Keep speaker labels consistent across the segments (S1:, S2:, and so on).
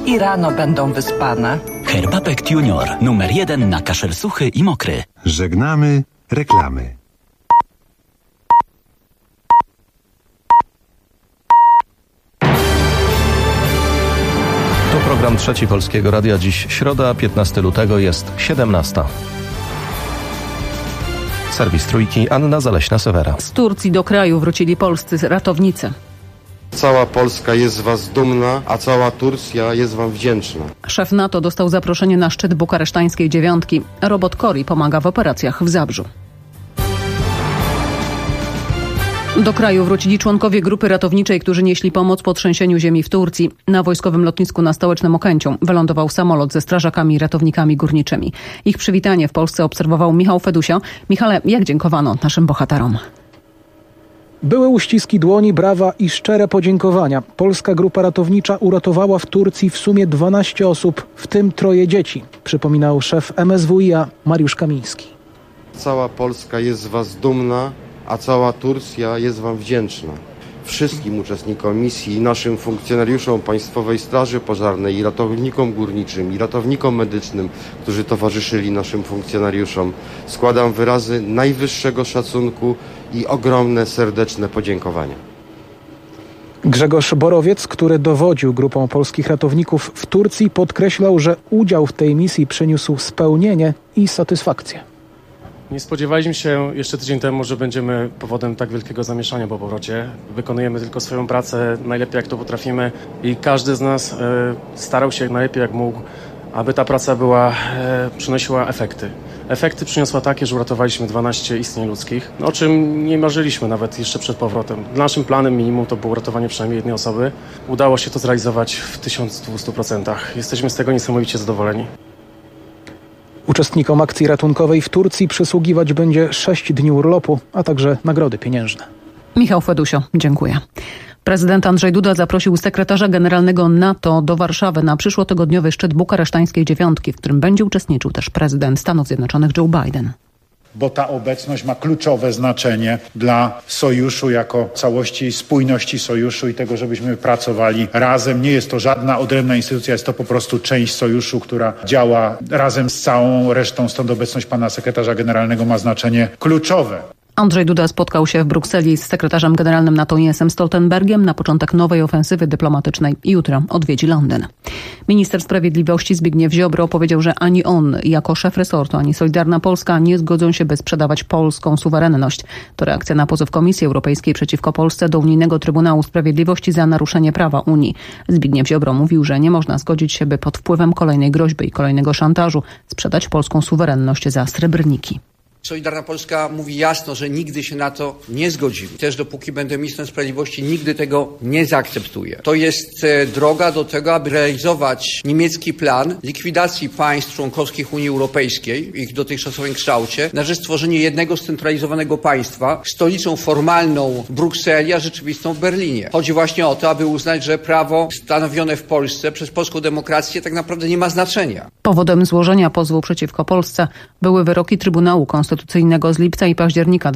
S1: i rano będą wyspane.
S2: Herbapekt Junior. Numer 1 na kaszel suchy i mokry.
S3: Żegnamy reklamy.
S4: To program Trzeci Polskiego Radia. Dziś środa, 15 lutego, jest 17. Serwis Trójki, Anna Zaleśna-Sewera.
S5: Z Turcji do kraju wrócili polscy ratownicy.
S6: Cała Polska jest z was dumna, a cała Turcja jest wam wdzięczna.
S5: Szef NATO dostał zaproszenie na szczyt bukaresztańskiej dziewiątki. Robot Cori pomaga w operacjach w Zabrzu. Do kraju wrócili członkowie grupy ratowniczej, którzy nieśli pomoc po trzęsieniu ziemi w Turcji. Na wojskowym lotnisku na stołecznym Okęciu wylądował samolot ze strażakami i ratownikami górniczymi. Ich przywitanie w Polsce obserwował Michał Fedusio. Michale, jak dziękowano naszym bohaterom?
S7: Były uściski dłoni, brawa i szczere podziękowania. Polska grupa ratownicza uratowała w Turcji w sumie 12 osób, w tym 3 dzieci, przypominał szef MSWiA Mariusz Kamiński.
S6: Cała Polska jest z was dumna, a cała Turcja jest wam wdzięczna. Wszystkim uczestnikom misji, naszym funkcjonariuszom Państwowej Straży Pożarnej i ratownikom górniczym i ratownikom medycznym, którzy towarzyszyli naszym funkcjonariuszom, składam wyrazy najwyższego szacunku i ogromne, serdeczne podziękowania.
S7: Grzegorz Borowiec, który dowodził grupą polskich ratowników w Turcji, podkreślał, że udział w tej misji przyniósł spełnienie i satysfakcję.
S8: Nie spodziewaliśmy się jeszcze tydzień temu, że będziemy powodem tak wielkiego zamieszania po powrocie. Wykonujemy tylko swoją pracę najlepiej jak to potrafimy i każdy z nas starał się najlepiej jak mógł, aby ta praca przynosiła efekty. Efekty przyniosła takie, że uratowaliśmy 12 istnień ludzkich, o czym nie marzyliśmy nawet jeszcze przed powrotem. Naszym planem minimum to było uratowanie przynajmniej jednej osoby. Udało się to zrealizować w 1200%. Jesteśmy z tego niesamowicie zadowoleni.
S7: Uczestnikom akcji ratunkowej w Turcji przysługiwać będzie 6 dni urlopu, a także nagrody pieniężne.
S5: Michał Fedusio, dziękuję. Prezydent Andrzej Duda zaprosił sekretarza generalnego NATO do Warszawy na przyszłotygodniowy szczyt bukaresztańskiej dziewiątki, w którym będzie uczestniczył też prezydent Stanów Zjednoczonych Joe Biden.
S9: Bo ta obecność ma kluczowe znaczenie dla sojuszu jako całości, spójności sojuszu i tego, żebyśmy pracowali razem. Nie jest to żadna odrębna instytucja, jest to po prostu część sojuszu, która działa razem z całą resztą. Stąd obecność pana sekretarza generalnego ma znaczenie kluczowe.
S5: Andrzej Duda spotkał się w Brukseli z sekretarzem generalnym NATO Jensem Stoltenbergiem na początek nowej ofensywy dyplomatycznej. Jutro odwiedzi Londyn. Minister Sprawiedliwości Zbigniew Ziobro powiedział, że ani on jako szef resortu, ani Solidarna Polska nie zgodzą się, by sprzedawać polską suwerenność. To reakcja na pozew Komisji Europejskiej przeciwko Polsce do Unijnego Trybunału Sprawiedliwości za naruszenie prawa Unii. Zbigniew Ziobro mówił, że nie można zgodzić się, by pod wpływem kolejnej groźby i kolejnego szantażu sprzedać polską suwerenność za srebrniki.
S10: Solidarna Polska mówi jasno, że nigdy się na to nie zgodzimy. Też dopóki będę ministrem sprawiedliwości, nigdy tego nie zaakceptuję. To jest droga do tego, aby realizować niemiecki plan likwidacji państw członkowskich Unii Europejskiej w ich dotychczasowym kształcie na rzecz stworzenia jednego scentralizowanego państwa, stolicą formalną w Brukseli, a rzeczywistą w Berlinie. Chodzi właśnie o to, aby uznać, że prawo stanowione w Polsce przez polską demokrację tak naprawdę nie ma znaczenia.
S5: Powodem złożenia pozwu przeciwko Polsce były wyroki Trybunału Konstytucyjnego z lipca i października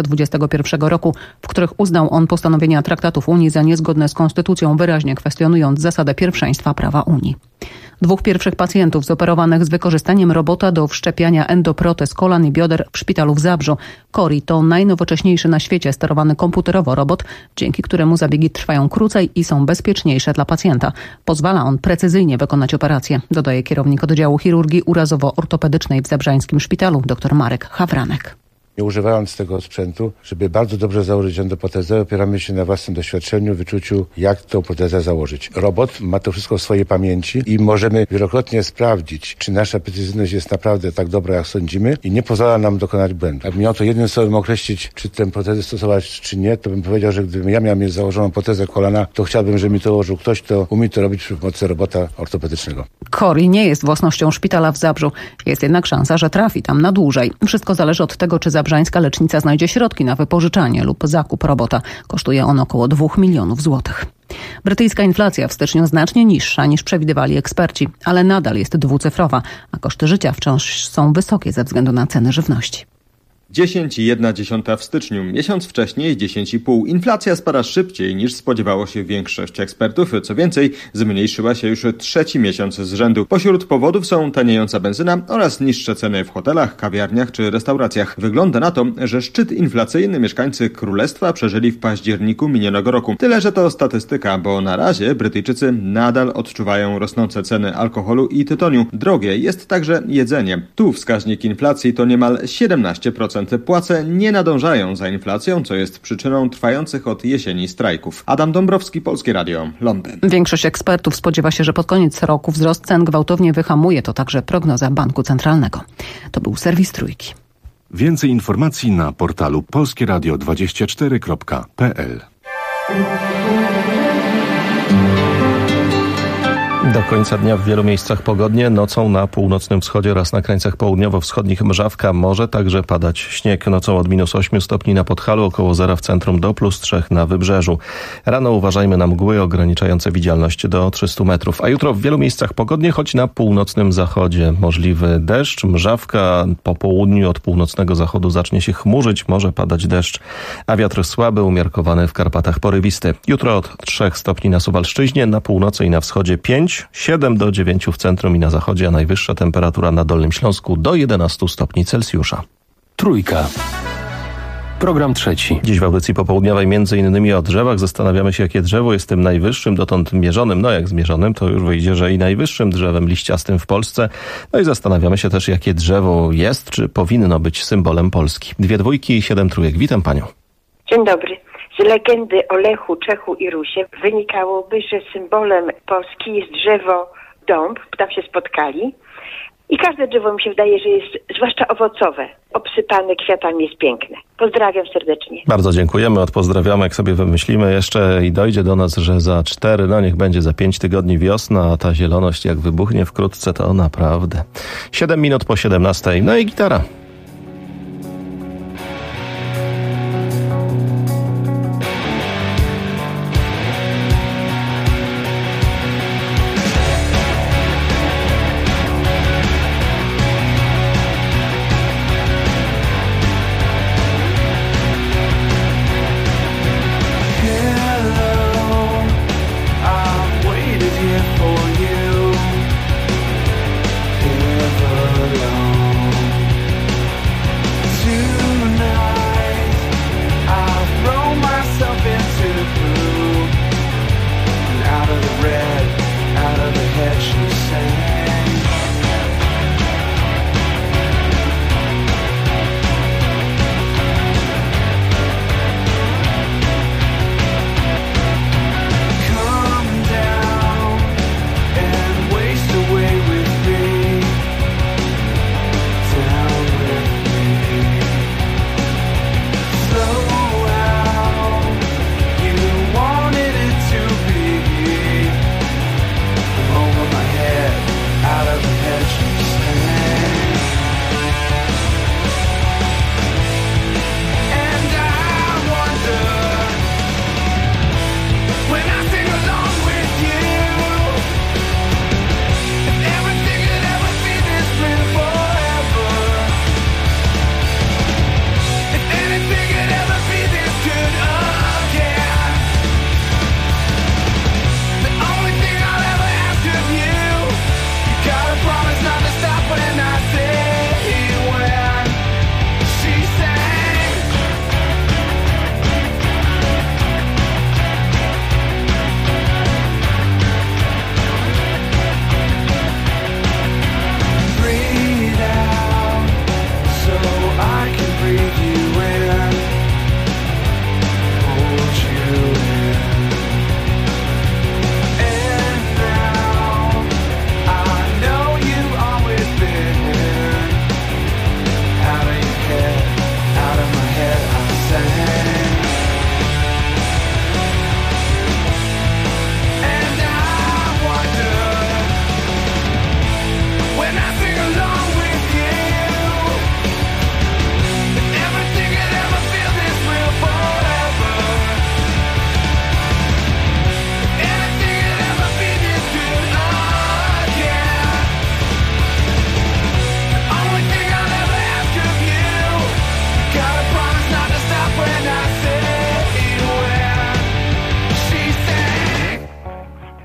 S5: 2021 roku, w których uznał on postanowienia traktatów Unii za niezgodne z konstytucją, wyraźnie kwestionując zasadę pierwszeństwa prawa Unii. 2 pierwszych pacjentów zoperowanych z wykorzystaniem robota do wszczepiania endoprotez kolan i bioder w szpitalu w Zabrzu. Cori to najnowocześniejszy na świecie sterowany komputerowo robot, dzięki któremu zabiegi trwają krócej i są bezpieczniejsze dla pacjenta. Pozwala on precyzyjnie wykonać operację, dodaje kierownik oddziału chirurgii urazowo-ortopedycznej w zabrzańskim szpitalu dr Marek Hawranek.
S11: Nie używając tego sprzętu, żeby bardzo dobrze założyć endoprotezę, opieramy się na własnym doświadczeniu, wyczuciu, jak tą protezę założyć. Robot ma to wszystko w swojej pamięci i możemy wielokrotnie sprawdzić, czy nasza precyzyjność jest naprawdę tak dobra, jak sądzimy i nie pozwala nam dokonać błędu. Jakbym miał to jednym słowem określić, czy tę protezę stosować, czy nie, to bym powiedział, że gdybym ja miał mieć założoną protezę kolana, to chciałbym, żeby mi to ułożył ktoś, kto umie to robić przy pomocy robota ortopedycznego.
S5: Cori nie jest własnością szpitala w Zabrzu. Jest jednak szansa, że trafi tam na dłużej. Wszystko zależy od tego, czy zabrzańska lecznica znajdzie środki na wypożyczanie lub zakup robota. Kosztuje on około 2 milionów złotych. Brytyjska inflacja w styczniu znacznie niższa niż przewidywali eksperci, ale nadal jest dwucyfrowa, a koszty życia wciąż są wysokie ze względu na ceny żywności.
S12: 10,1 w styczniu, miesiąc wcześniej 10,5. Inflacja spada szybciej niż spodziewało się większość ekspertów. Co więcej, zmniejszyła się już trzeci miesiąc z rzędu. Pośród powodów są taniejąca benzyna oraz niższe ceny w hotelach, kawiarniach czy restauracjach. Wygląda na to, że szczyt inflacyjny mieszkańcy Królestwa przeżyli w październiku minionego roku. Tyle, że to statystyka, bo na razie Brytyjczycy nadal odczuwają rosnące ceny alkoholu i tytoniu. Drogie jest także jedzenie. Tu wskaźnik inflacji to niemal 17%. Płace nie nadążają za inflacją, co jest przyczyną trwających od jesieni strajków. Adam Dąbrowski, Polskie Radio, Londyn.
S5: Większość ekspertów spodziewa się, że pod koniec roku wzrost cen gwałtownie wyhamuje. To także prognoza Banku Centralnego. To był serwis Trójki.
S3: Więcej informacji na portalu polskieradio24.pl.
S4: Do końca dnia w wielu miejscach pogodnie, nocą na północnym wschodzie oraz na krańcach południowo-wschodnich mrzawka, może także padać śnieg. Nocą od -8 stopni na Podhalu, około 0 w centrum do +3 na wybrzeżu. Rano uważajmy na mgły ograniczające widzialność do 300 metrów. A jutro w wielu miejscach pogodnie, choć na północnym zachodzie możliwy deszcz, mrzawka. Po południu od północnego zachodu zacznie się chmurzyć, może padać deszcz, a wiatr słaby, umiarkowany w Karpatach porywisty. Jutro od 3 stopni na Suwalszczyźnie, na północy i na wschodzie 5, 7 do 9 w centrum i na zachodzie, a najwyższa temperatura na Dolnym Śląsku do 11 stopni Celsjusza.
S13: Trójka. Program trzeci.
S4: Dziś w audycji popołudniowej między innymi o drzewach. Zastanawiamy się, jakie drzewo jest tym najwyższym dotąd mierzonym. No jak zmierzonym, to już wyjdzie, że i najwyższym drzewem liściastym w Polsce. No i zastanawiamy się też, jakie drzewo jest, czy powinno być symbolem Polski. 2 dwójki i 7 trójek. Witam panią.
S14: Dzień dobry. Z legendy o Lechu, Czechu i Rusie wynikałoby, że symbolem Polski jest drzewo dąb, tam się spotkali. I każde drzewo mi się wydaje, że jest, zwłaszcza owocowe, obsypane kwiatami, jest piękne. Pozdrawiam serdecznie.
S4: Bardzo dziękujemy, odpozdrawiamy, jak sobie wymyślimy jeszcze i dojdzie do nas, że za 4, no niech będzie za 5 tygodni wiosna, a ta zieloność jak wybuchnie wkrótce, to naprawdę. 7 minut po 17, no i gitara.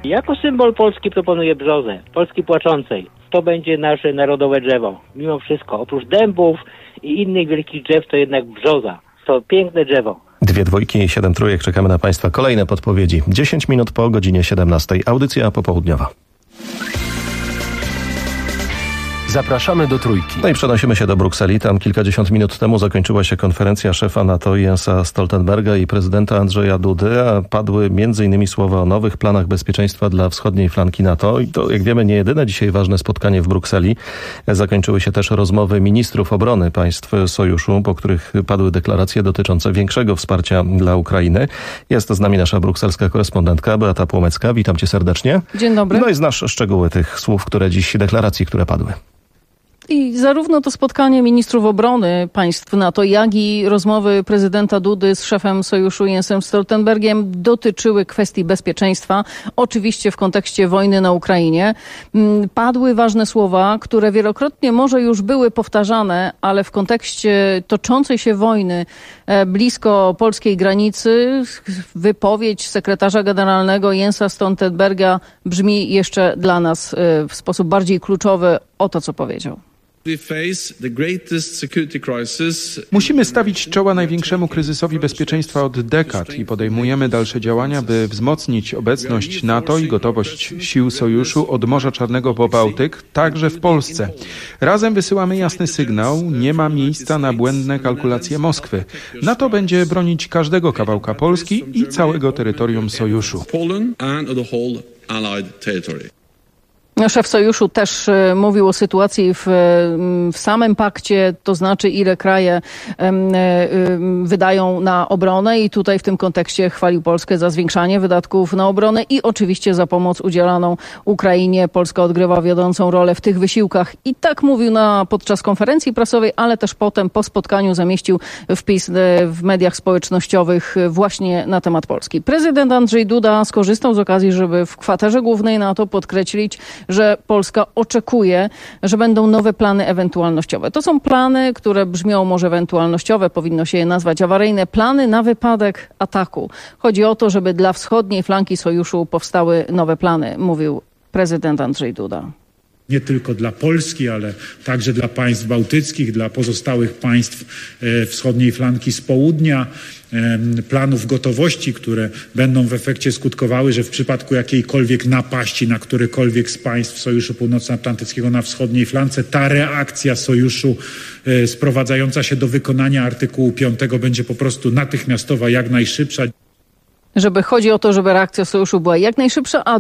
S15: Jako symbol Polski proponuję brzozę, Polski płaczącej. To będzie nasze narodowe drzewo. Mimo wszystko, oprócz dębów i innych wielkich drzew, to jednak brzoza. To piękne drzewo.
S4: 2 dwójki i 7 trójek. Czekamy na Państwa kolejne podpowiedzi. 10 minut po godzinie 17. Audycja popołudniowa.
S13: Zapraszamy do Trójki.
S4: No i przenosimy się do Brukseli. Tam kilkadziesiąt minut temu zakończyła się konferencja szefa NATO Jensa Stoltenberga i prezydenta Andrzeja Dudy, a padły m.in. słowa o nowych planach bezpieczeństwa dla wschodniej flanki NATO. I to, jak wiemy, nie jedyne dzisiaj ważne spotkanie w Brukseli. Zakończyły się też rozmowy ministrów obrony państw sojuszu, po których padły deklaracje dotyczące większego wsparcia dla Ukrainy. Jest z nami nasza brukselska korespondentka Beata Płomecka. Witam cię serdecznie.
S5: Dzień dobry.
S4: No i znasz szczegóły tych słów, deklaracji, które padły.
S5: I zarówno to spotkanie ministrów obrony państw NATO, jak i rozmowy prezydenta Dudy z szefem sojuszu Jensem Stoltenbergiem dotyczyły kwestii bezpieczeństwa, oczywiście w kontekście wojny na Ukrainie. Padły ważne słowa, które wielokrotnie może już były powtarzane, ale w kontekście toczącej się wojny blisko polskiej granicy wypowiedź sekretarza generalnego Jensa Stoltenberga brzmi jeszcze dla nas w sposób bardziej kluczowy. Oto co powiedział.
S16: Musimy stawić czoła największemu kryzysowi bezpieczeństwa od dekad i podejmujemy dalsze działania, by wzmocnić obecność NATO i gotowość sił sojuszu od Morza Czarnego po Bałtyk, także w Polsce. Razem wysyłamy jasny sygnał, nie ma miejsca na błędne kalkulacje Moskwy. NATO będzie bronić każdego kawałka Polski i całego terytorium sojuszu.
S5: Szef sojuszu też mówił o sytuacji w samym pakcie, to znaczy ile kraje wydają na obronę i tutaj w tym kontekście chwalił Polskę za zwiększanie wydatków na obronę i oczywiście za pomoc udzielaną Ukrainie. Polska odgrywa wiodącą rolę w tych wysiłkach i tak mówił podczas konferencji prasowej, ale też potem po spotkaniu zamieścił wpis w mediach społecznościowych właśnie na temat Polski. Prezydent Andrzej Duda skorzystał z okazji, żeby w kwaterze głównej NATO podkreślić, że Polska oczekuje, że będą nowe plany ewentualnościowe. To są plany, które brzmią może ewentualnościowe, powinno się je nazwać awaryjne, plany na wypadek ataku. Chodzi o to, żeby dla wschodniej flanki sojuszu powstały nowe plany, mówił prezydent Andrzej Duda.
S9: Nie tylko dla Polski, ale także dla państw bałtyckich, dla pozostałych państw wschodniej flanki z południa, planów gotowości, które będą w efekcie skutkowały, że w przypadku jakiejkolwiek napaści na którekolwiek z państw Sojuszu Północnoatlantyckiego na wschodniej flance, ta reakcja sojuszu sprowadzająca się do wykonania artykułu 5 będzie po prostu natychmiastowa, jak najszybsza.
S5: Chodzi o to, żeby reakcja sojuszu była jak najszybsza, a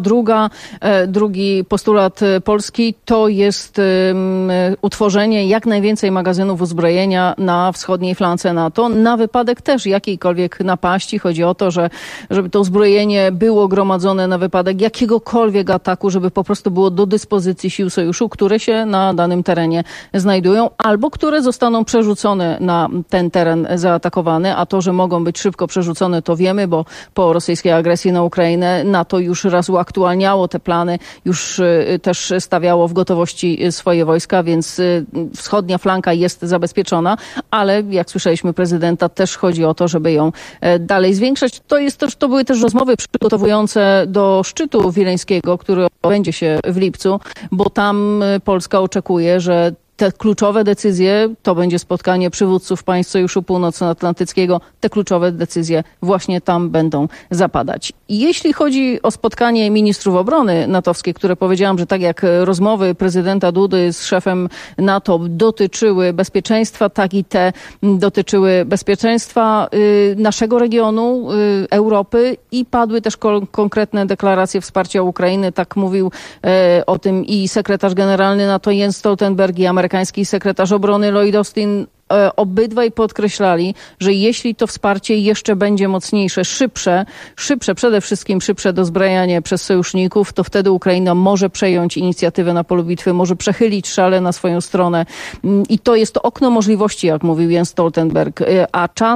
S5: drugi postulat Polski to jest utworzenie jak najwięcej magazynów uzbrojenia na wschodniej flance NATO na wypadek też jakiejkolwiek napaści. Chodzi o to, żeby to uzbrojenie było gromadzone na wypadek jakiegokolwiek ataku, żeby po prostu było do dyspozycji sił sojuszu, które się na danym terenie znajdują albo które zostaną przerzucone na ten teren zaatakowany, a to, że mogą być szybko przerzucone, to wiemy, bo po rosyjskiej agresji na Ukrainę NATO już raz uaktualniało te plany, już też stawiało w gotowości swoje wojska, więc wschodnia flanka jest zabezpieczona, ale jak słyszeliśmy prezydenta, też chodzi o to, żeby ją dalej zwiększać. To były też rozmowy przygotowujące do szczytu wileńskiego, który odbędzie się w lipcu, bo tam Polska oczekuje, że te kluczowe decyzje, to będzie spotkanie przywódców państw Sojuszu Północnoatlantyckiego, te kluczowe decyzje właśnie tam będą zapadać. I jeśli chodzi o spotkanie ministrów obrony natowskiej, które powiedziałam, że tak jak rozmowy prezydenta Dudy z szefem NATO dotyczyły bezpieczeństwa, tak i te dotyczyły bezpieczeństwa naszego regionu, Europy i padły też konkretne deklaracje wsparcia Ukrainy. Tak mówił o tym i sekretarz generalny NATO Jens Stoltenberg i amerykański sekretarz obrony Lloyd Austin. Obydwaj podkreślali, że jeśli to wsparcie jeszcze będzie mocniejsze, szybsze, przede wszystkim szybsze dozbrajanie przez sojuszników, to wtedy Ukraina może przejąć inicjatywę na polu bitwy, może przechylić szale na swoją stronę. I to jest to okno możliwości, jak mówił Jens Stoltenberg. A czas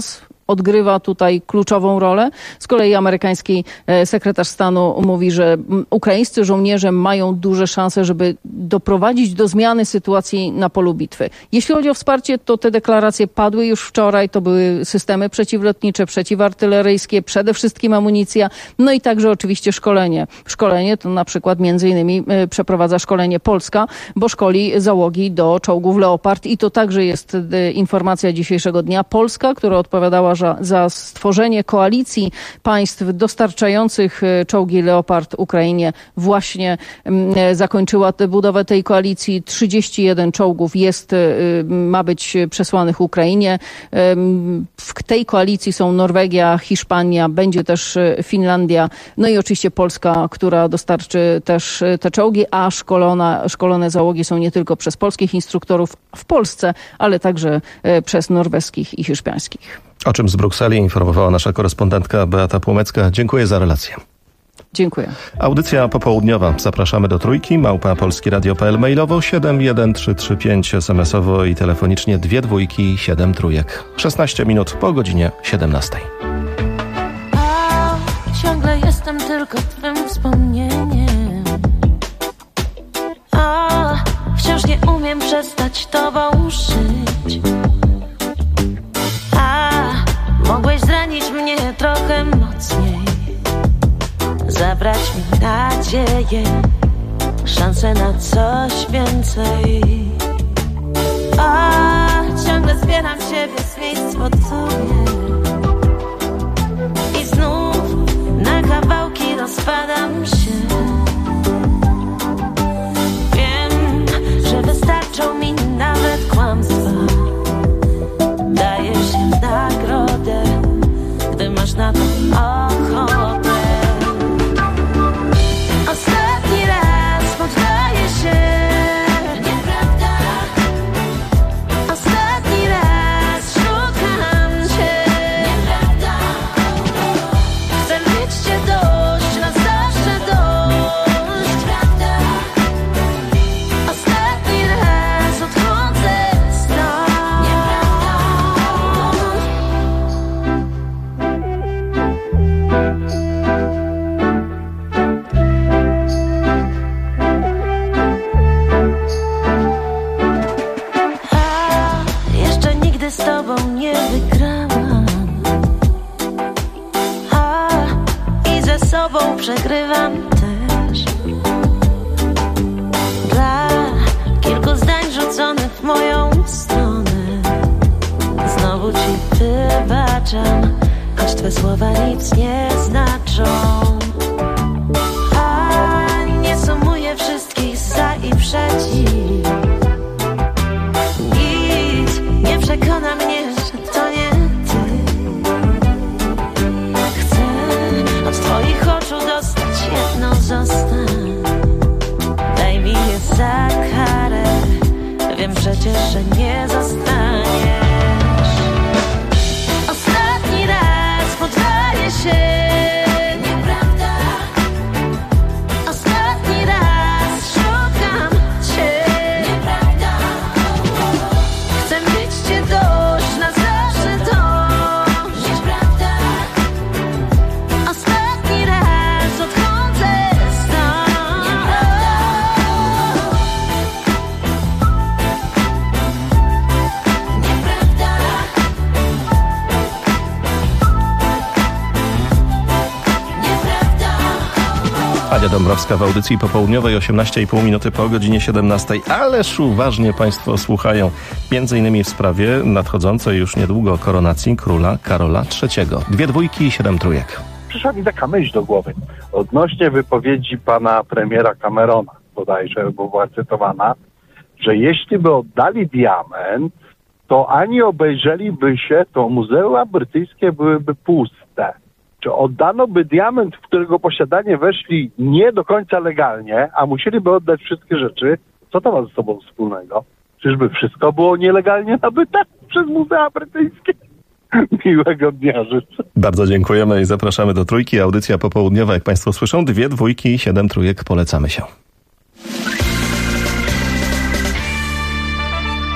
S17: odgrywa tutaj kluczową rolę. Z kolei amerykański sekretarz stanu mówi, że ukraińscy żołnierze mają duże szanse, żeby doprowadzić do zmiany sytuacji na polu bitwy. Jeśli chodzi o wsparcie, to te deklaracje padły już wczoraj. To były systemy przeciwlotnicze, przeciwartyleryjskie, przede wszystkim amunicja, no i także oczywiście szkolenie. Szkolenie to na przykład między innymi przeprowadza szkolenie Polska, bo szkoli załogi do czołgów Leopard i to także jest informacja dzisiejszego dnia. Polska, która odpowiadała za stworzenie koalicji państw dostarczających czołgi Leopard Ukrainie, właśnie zakończyła budowę tej koalicji. 31 czołgów ma być przesłanych Ukrainie. W tej koalicji są Norwegia, Hiszpania, będzie też Finlandia, no i oczywiście Polska, która dostarczy też te czołgi, a szkolone załogi są nie tylko przez polskich instruktorów w Polsce, ale także przez norweskich i hiszpańskich.
S4: O czym z Brukseli informowała nasza korespondentka Beata Płomecka. Dziękuję za relację.
S17: Dziękuję.
S4: Audycja popołudniowa. Zapraszamy do Trójki. @polskieradio.pl, mailowo 71335, SMS-owo i telefonicznie 2 dwójki 7 trójek. 16 minut po godzinie 17.
S18: Ciągle jestem tylko twym wspomnieniem. Wciąż nie umiem przestać tobą żyć. Mogłeś zranić mnie trochę mocniej, zabrać mi nadzieję, szansę na coś więcej. Ciągle zbieram siebie z miejsc pod sobie i znów na kawałki rozpadam się. Wiem, że wystarczą mi nawet kłamstwa. Daję się w nagrodę, gdy masz na to ochotę. Ostatni raz poddaję się. Nieprawda. Ostatni raz szukam cię. Nieprawda. Chcę mieć cię dość, na zawsze dość. Nieprawda. Ostatni raz odchodzę stąd. Jeszcze nigdy z tobą nie wygrałam, i ze sobą przegrywam też. Dla kilku zdań rzuconych w moją stronę znowu ci wybaczam, choć twe słowa nic nie znaczą. Nie sumuję wszystkich za i przeciw. Nic nie przekona mnie, że to nie ty. Chcę od twoich oczu dostać jedno zostań. Daj mi je za karę. Wiem przecież, że nie zostaniesz. Ostatni raz poddaję się. Nieprawda. Ostatni raz szukam cię. Nieprawda. Chcę mieć cię dość, na zawsze dość. Nieprawda. Ostatni raz odchodzę stąd. Nieprawda. Nieprawda.
S4: Ania Dąbrowska w audycji popołudniowej, 18,5 minuty po godzinie 17. Ależ uważnie Państwo słuchają, m.in. w sprawie nadchodzącej już niedługo koronacji króla Karola III. 2 dwójki i 7 trójek.
S19: Przyszła mi taka myśl do głowy odnośnie wypowiedzi pana premiera Camerona, bodajże, bo była cytowana, że jeśli by oddali diament, to ani obejrzeliby się, to muzea brytyjskie byłyby puste. Czy oddano by diament, w którego posiadanie weszli nie do końca legalnie, a musieliby oddać wszystkie rzeczy, co to ma ze sobą wspólnego? Czyżby wszystko było nielegalnie nabyte przez muzea brytyjskie? Miłego dnia życzę.
S4: Bardzo dziękujemy i zapraszamy do Trójki. Audycja popołudniowa, jak Państwo słyszą, 2 dwójki i 7 trójek. Polecamy się.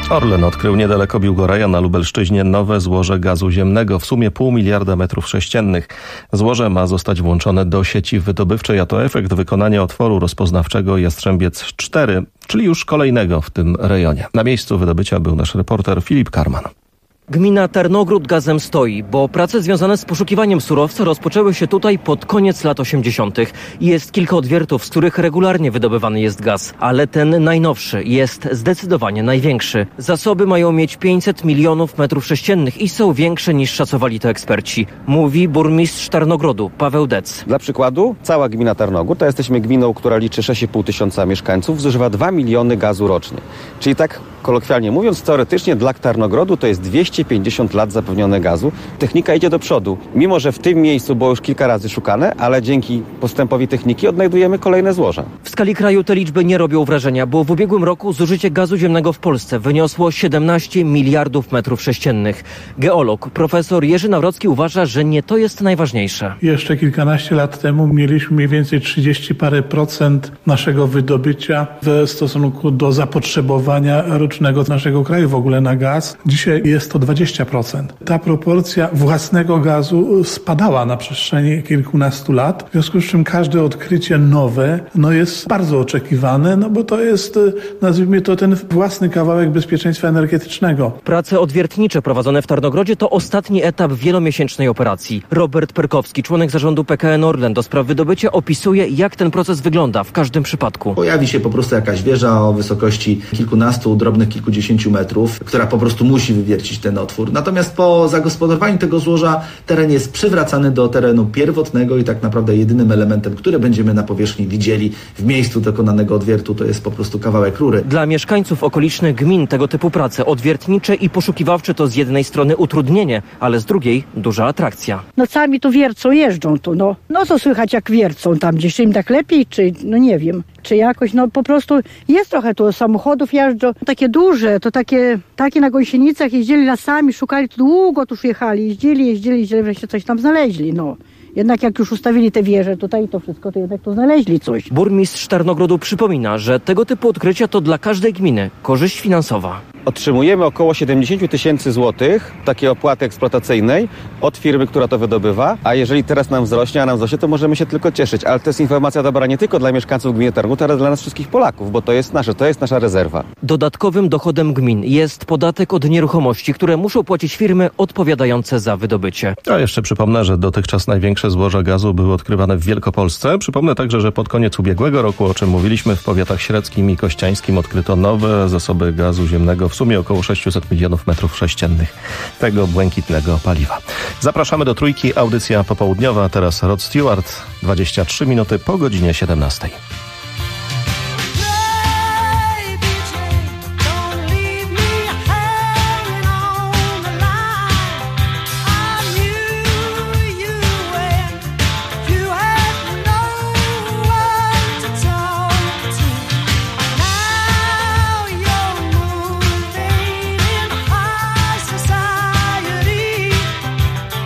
S4: Orlen odkrył niedaleko Biłgoraja na Lubelszczyźnie nowe złoże gazu ziemnego, w sumie 0,5 miliarda metrów sześciennych. Złoże ma zostać włączone do sieci wydobywczej, a to efekt wykonania otworu rozpoznawczego Jastrzębiec-4, czyli już kolejnego w tym rejonie. Na miejscu wydobycia był nasz reporter Filip Karman.
S20: Gmina Tarnogród gazem stoi, bo prace związane z poszukiwaniem surowca rozpoczęły się tutaj pod koniec lat 80. Jest kilka odwiertów, z których regularnie wydobywany jest gaz, ale ten najnowszy jest zdecydowanie największy. Zasoby mają mieć 500 milionów metrów sześciennych i są większe niż szacowali to eksperci, mówi burmistrz Tarnogrodu Paweł Dec.
S21: Dla przykładu, cała gmina Tarnogród, to jesteśmy gminą, która liczy 6,5 tysiąca mieszkańców, zużywa 2 miliony gazu rocznie. Czyli tak kolokwialnie mówiąc, teoretycznie dla Tarnogrodu to jest 250 lat zapewnione gazu. Technika idzie do przodu. Mimo że w tym miejscu było już kilka razy szukane, ale dzięki postępowi techniki odnajdujemy kolejne złoża.
S20: W skali kraju te liczby nie robią wrażenia, bo w ubiegłym roku zużycie gazu ziemnego w Polsce wyniosło 17 miliardów metrów sześciennych. Geolog profesor Jerzy Nawrocki uważa, że nie to jest najważniejsze.
S22: Jeszcze kilkanaście lat temu mieliśmy mniej więcej 30 parę procent naszego wydobycia w stosunku do zapotrzebowania rocznego naszego kraju w ogóle na gaz. Dzisiaj jest to 20%. Ta proporcja własnego gazu spadała na przestrzeni kilkunastu lat, w związku z czym każde odkrycie nowe jest bardzo oczekiwane, bo to jest, nazwijmy to, ten własny kawałek bezpieczeństwa energetycznego.
S20: Prace odwiertnicze prowadzone w Tarnogrodzie to ostatni etap wielomiesięcznej operacji. Robert Perkowski, członek zarządu PKN Orlen do spraw wydobycia, opisuje, jak ten proces wygląda w każdym przypadku.
S23: Pojawi się po prostu jakaś wieża o wysokości kilkunastu, drobnych kilkudziesięciu metrów, która po prostu musi wywiercić ten otwór. Natomiast po zagospodarowaniu tego złoża teren jest przywracany do terenu pierwotnego i tak naprawdę jedynym elementem, który będziemy na powierzchni widzieli w miejscu dokonanego odwiertu, to jest po prostu kawałek rury.
S20: Dla mieszkańców okolicznych gmin tego typu prace odwiertnicze i poszukiwawcze to z jednej strony utrudnienie, ale z drugiej duża atrakcja.
S24: Nocami tu wiercą, jeżdżą tu, no co słychać jak wiercą tam gdzieś, im tak lepiej, czy nie wiem, czy jakoś, po prostu jest trochę tu samochodów jeżdżą, takie duże, to takie na gąsienicach jeździli lasami, szukali, tu długo tu jechali, jeździli, wreszcie coś tam znaleźli, Jednak jak już ustawili te wieże tutaj to wszystko, to jednak tu znaleźli coś.
S20: Burmistrz Tarnogrodu przypomina, że tego typu odkrycia to dla każdej gminy korzyść finansowa.
S21: Otrzymujemy około 70 tysięcy złotych takiej opłaty eksploatacyjnej od firmy, która to wydobywa, a jeżeli teraz nam wzrośnie, to możemy się tylko cieszyć. Ale to jest informacja dobra nie tylko dla mieszkańców gminy Tarnogród, ale dla nas wszystkich Polaków, bo to jest nasza rezerwa.
S20: Dodatkowym dochodem gmin jest podatek od nieruchomości, które muszą płacić firmy odpowiadające za wydobycie.
S4: A jeszcze przypomnę, że dotychczas największe złoża gazu były odkrywane w Wielkopolsce. Przypomnę także, że pod koniec ubiegłego roku, o czym mówiliśmy, w powiatach średzkim i kościańskim odkryto nowe zasoby gazu ziemnego, w sumie około 600 milionów metrów sześciennych tego błękitnego paliwa. Zapraszamy do Trójki, audycja popołudniowa. Teraz Rod Stewart, 23 minuty po godzinie 17.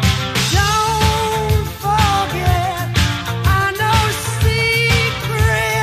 S18: Don't forget, I know secret.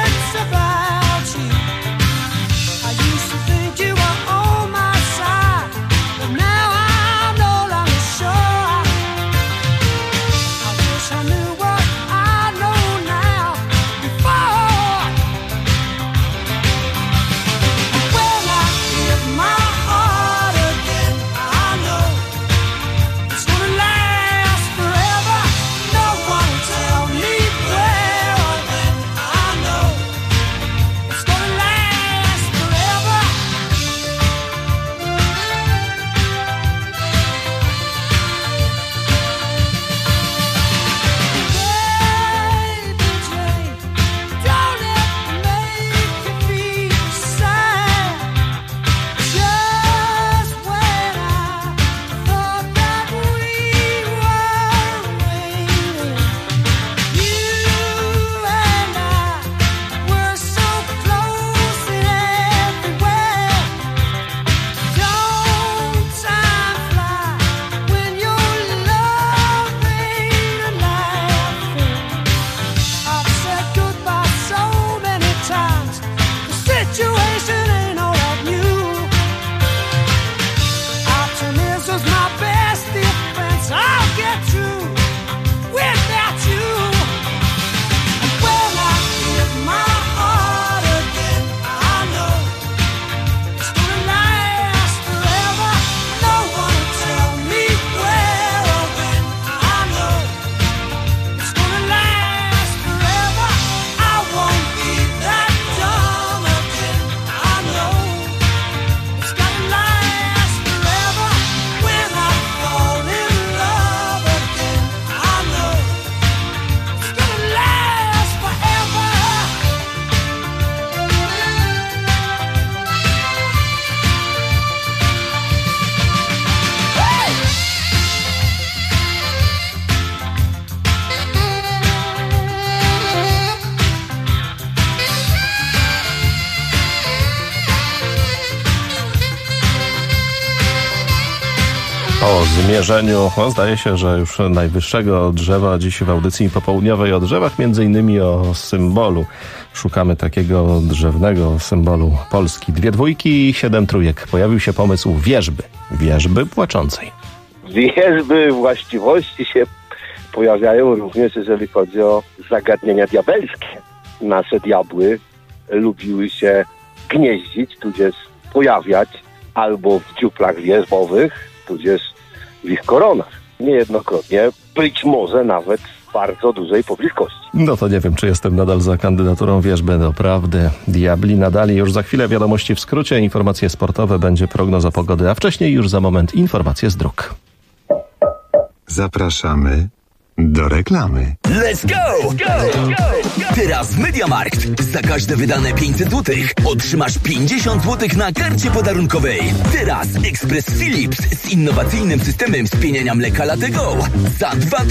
S4: O zmierzeniu, zdaje się, że już najwyższego drzewa dziś w audycji popołudniowej o drzewach, między innymi o symbolu. Szukamy takiego drzewnego symbolu Polski. 2 dwójki i 7 trójek. Pojawił się pomysł wierzby płaczącej.
S1: Wierzby właściwości się pojawiają również, jeżeli chodzi o zagadnienia diabelskie. Nasze diabły lubiły się gnieździć, tudzież pojawiać albo w dziuplach wierzbowych, tudzież w ich koronach. Niejednokrotnie, być może nawet w bardzo dużej pobliskości.
S4: No to nie wiem, czy jestem nadal za kandydaturą wierzby. Doprawdy, diabli nadali. Już za chwilę wiadomości w skrócie, informacje sportowe, będzie prognoza pogody, a wcześniej już za moment informacje z dróg.
S3: Zapraszamy do reklamy.
S2: Let's go! Teraz w MediaMarkt za każde wydane 500 zł otrzymasz 50 zł na karcie podarunkowej. Teraz ekspres Philips z innowacyjnym systemem spieniania mleka Latego za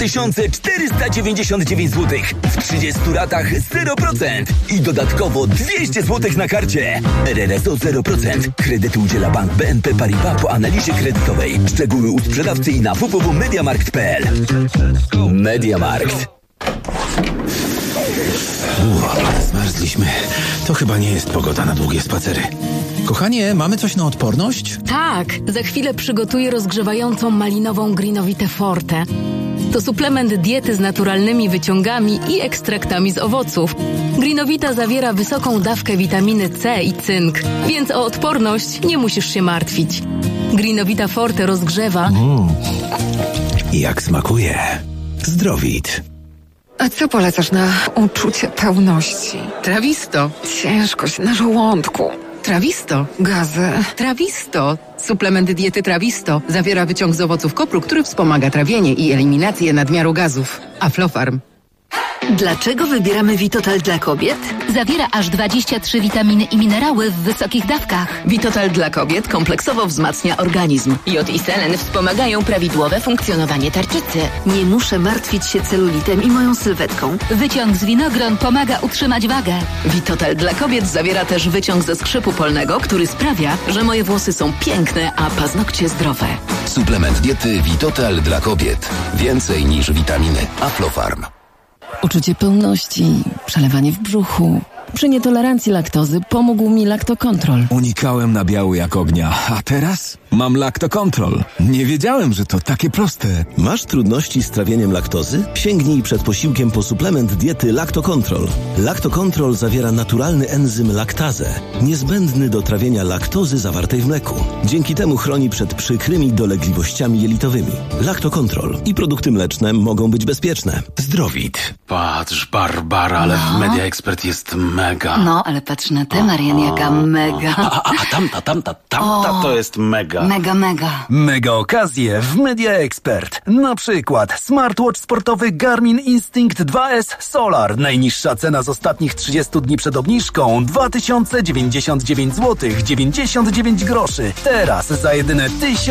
S2: 2499 zł w 30 ratach 0% i dodatkowo 200 zł na karcie. RRSO 0%. Kredytu udziela Bank BNP Paribas po analizie kredytowej. Szczegóły u sprzedawcy i na www.mediamarkt.pl. MediaMarkt.
S6: Zmarzliśmy. To chyba nie jest pogoda na długie spacery. Kochanie, mamy coś na odporność?
S8: Tak, za chwilę przygotuję rozgrzewającą malinową Greenovitę Forte. To suplement diety z naturalnymi wyciągami i ekstraktami z owoców. Greenovita zawiera wysoką dawkę witaminy C i cynk, więc o odporność nie musisz się martwić. Greenovita Forte rozgrzewa.
S6: Jak smakuje. Zdrowit.
S25: A co polecasz na uczucie pełności? Trawisto. Ciężkość na żołądku. Trawisto. Gazy. Trawisto. Suplement diety Trawisto zawiera wyciąg z owoców kopru, który wspomaga trawienie i eliminację nadmiaru gazów. Aflofarm.
S26: Dlaczego wybieramy Vitotal dla kobiet?
S27: Zawiera aż 23 witaminy i minerały w wysokich dawkach.
S26: Vitotal dla kobiet kompleksowo wzmacnia organizm.
S27: Jod i selen wspomagają prawidłowe funkcjonowanie tarczycy.
S26: Nie muszę martwić się celulitem i moją sylwetką.
S27: Wyciąg z winogron pomaga utrzymać wagę.
S26: Vitotal dla kobiet zawiera też wyciąg ze skrzypu polnego, który sprawia, że moje włosy są piękne, a paznokcie zdrowe.
S2: Suplement diety Vitotal dla kobiet. Więcej niż witaminy. Aflofarm.
S28: Uczucie pełności, przelewanie w brzuchu. Przy nietolerancji laktozy pomógł mi Lactocontrol.
S6: Unikałem nabiału jak ognia, a teraz mam Lactocontrol. Nie wiedziałem, że to takie proste.
S29: Masz trudności z trawieniem laktozy? Sięgnij przed posiłkiem po suplement diety Lactocontrol. Lactocontrol zawiera naturalny enzym laktazę, niezbędny do trawienia laktozy zawartej w mleku. Dzięki temu chroni przed przykrymi dolegliwościami jelitowymi. Lactocontrol i produkty mleczne mogą być bezpieczne.
S6: Zdrowit. Patrz, Barbara, ale w Media Expert jest mega.
S27: No, ale patrz na tę, Marian, jaka mega.
S6: A tamta to jest mega.
S27: Mega.
S6: Mega okazje w Media Expert. Na przykład smartwatch sportowy Garmin Instinct 2S Solar. Najniższa cena z ostatnich 30 dni przed obniżką 2099 zł 99 groszy. Teraz za jedyne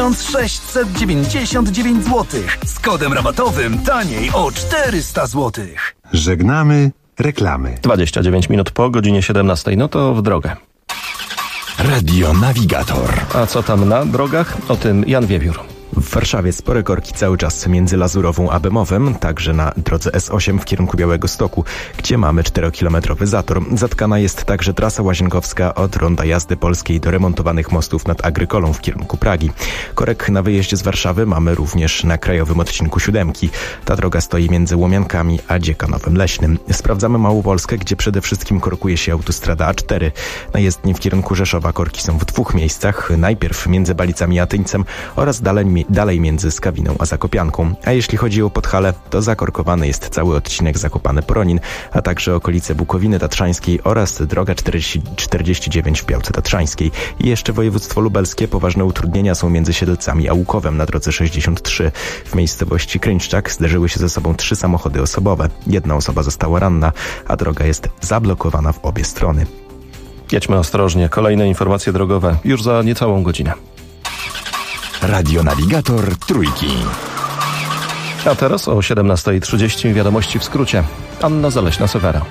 S6: 1699 zł. Z kodem rabatowym taniej o 400 zł.
S3: Żegnamy reklamy.
S4: 29 minut po godzinie 17. No to w drogę.
S6: Radio Navigator.
S4: A co tam na drogach? O tym Jan Wiewiór.
S30: W Warszawie spore korki cały czas między Lazurową a Bemowem, także na drodze S8 w kierunku Białegostoku, gdzie mamy 4-kilometrowy zator. Zatkana jest także trasa łazienkowska od Ronda Jazdy Polskiej do remontowanych mostów nad Agrykolą w kierunku Pragi. Korek na wyjeździe z Warszawy mamy również na krajowym odcinku 7. Ta droga stoi między Łomiankami a Dziekanowem Leśnym. Sprawdzamy Małopolskę, gdzie przede wszystkim korkuje się autostrada A4. Na jezdni w kierunku Rzeszowa korki są w 2 miejscach. Najpierw między Balicami a Tyńcem oraz dalej między Skawiną a Zakopianką. A jeśli chodzi o Podhale, to zakorkowany jest cały odcinek Zakopane-Poronin, a także okolice Bukowiny Tatrzańskiej oraz droga 49 w Białce Tatrzańskiej. I jeszcze województwo lubelskie, poważne utrudnienia są między Siedlcami a Łukowem na drodze 63. W miejscowości Kryńczczak zderzyły się ze sobą 3 samochody osobowe. 1 osoba została ranna, a droga jest zablokowana w obie strony.
S4: Jedźmy ostrożnie. Kolejne informacje drogowe już za niecałą godzinę.
S6: Radio Navigator Trójki.
S4: A teraz o 17:30 wiadomości w skrócie. Anna Zaleśna-Sewera.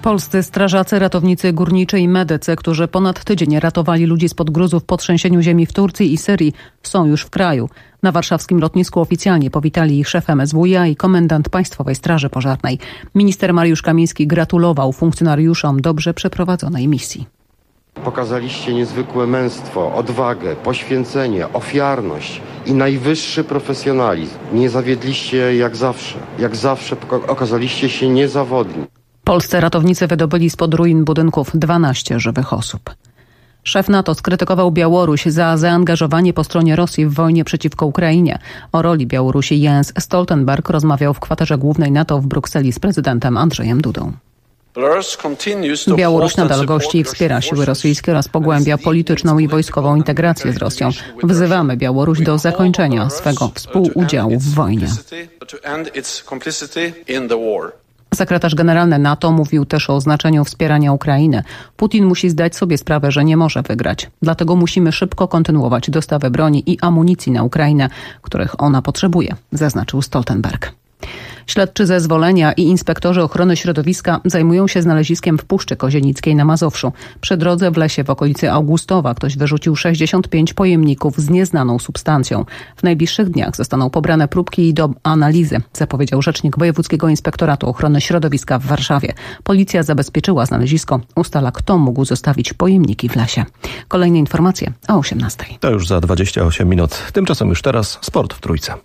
S5: Polscy strażacy, ratownicy górniczy i medycy, którzy ponad tydzień ratowali ludzi spod gruzów po trzęsieniu ziemi w Turcji i Syrii, są już w kraju. Na warszawskim lotnisku oficjalnie powitali ich szef MSWiA i komendant Państwowej Straży Pożarnej. Minister Mariusz Kamiński gratulował funkcjonariuszom dobrze przeprowadzonej misji.
S7: Pokazaliście niezwykłe męstwo, odwagę, poświęcenie, ofiarność i najwyższy profesjonalizm. Nie zawiedliście jak zawsze. Jak zawsze okazaliście się niezawodni.
S5: Polscy ratownicy wydobyli spod ruin budynków 12 żywych osób. Szef NATO skrytykował Białoruś za zaangażowanie po stronie Rosji w wojnie przeciwko Ukrainie. O roli Białorusi Jens Stoltenberg rozmawiał w kwaterze głównej NATO w Brukseli z prezydentem Andrzejem Dudą. Białoruś nadal gości i wspiera siły rosyjskie oraz pogłębia polityczną i wojskową integrację z Rosją. Wzywamy Białoruś do zakończenia swego współudziału w wojnie. Sekretarz generalny NATO mówił też o znaczeniu wspierania Ukrainy. Putin musi zdać sobie sprawę, że nie może wygrać. Dlatego musimy szybko kontynuować dostawę broni i amunicji na Ukrainę, których ona potrzebuje, zaznaczył Stoltenberg. Śledczy zezwolenia i inspektorzy ochrony środowiska zajmują się znaleziskiem w Puszczy Kozienickiej na Mazowszu. Przy drodze w lesie w okolicy Augustowa ktoś wyrzucił 65 pojemników z nieznaną substancją. W najbliższych dniach zostaną pobrane próbki do analizy, zapowiedział rzecznik Wojewódzkiego Inspektoratu Ochrony Środowiska w Warszawie. Policja zabezpieczyła znalezisko, ustala, kto mógł zostawić pojemniki w lesie. Kolejne informacje o 18:00.
S4: To już za 28 minut. Tymczasem już teraz sport w Trójce.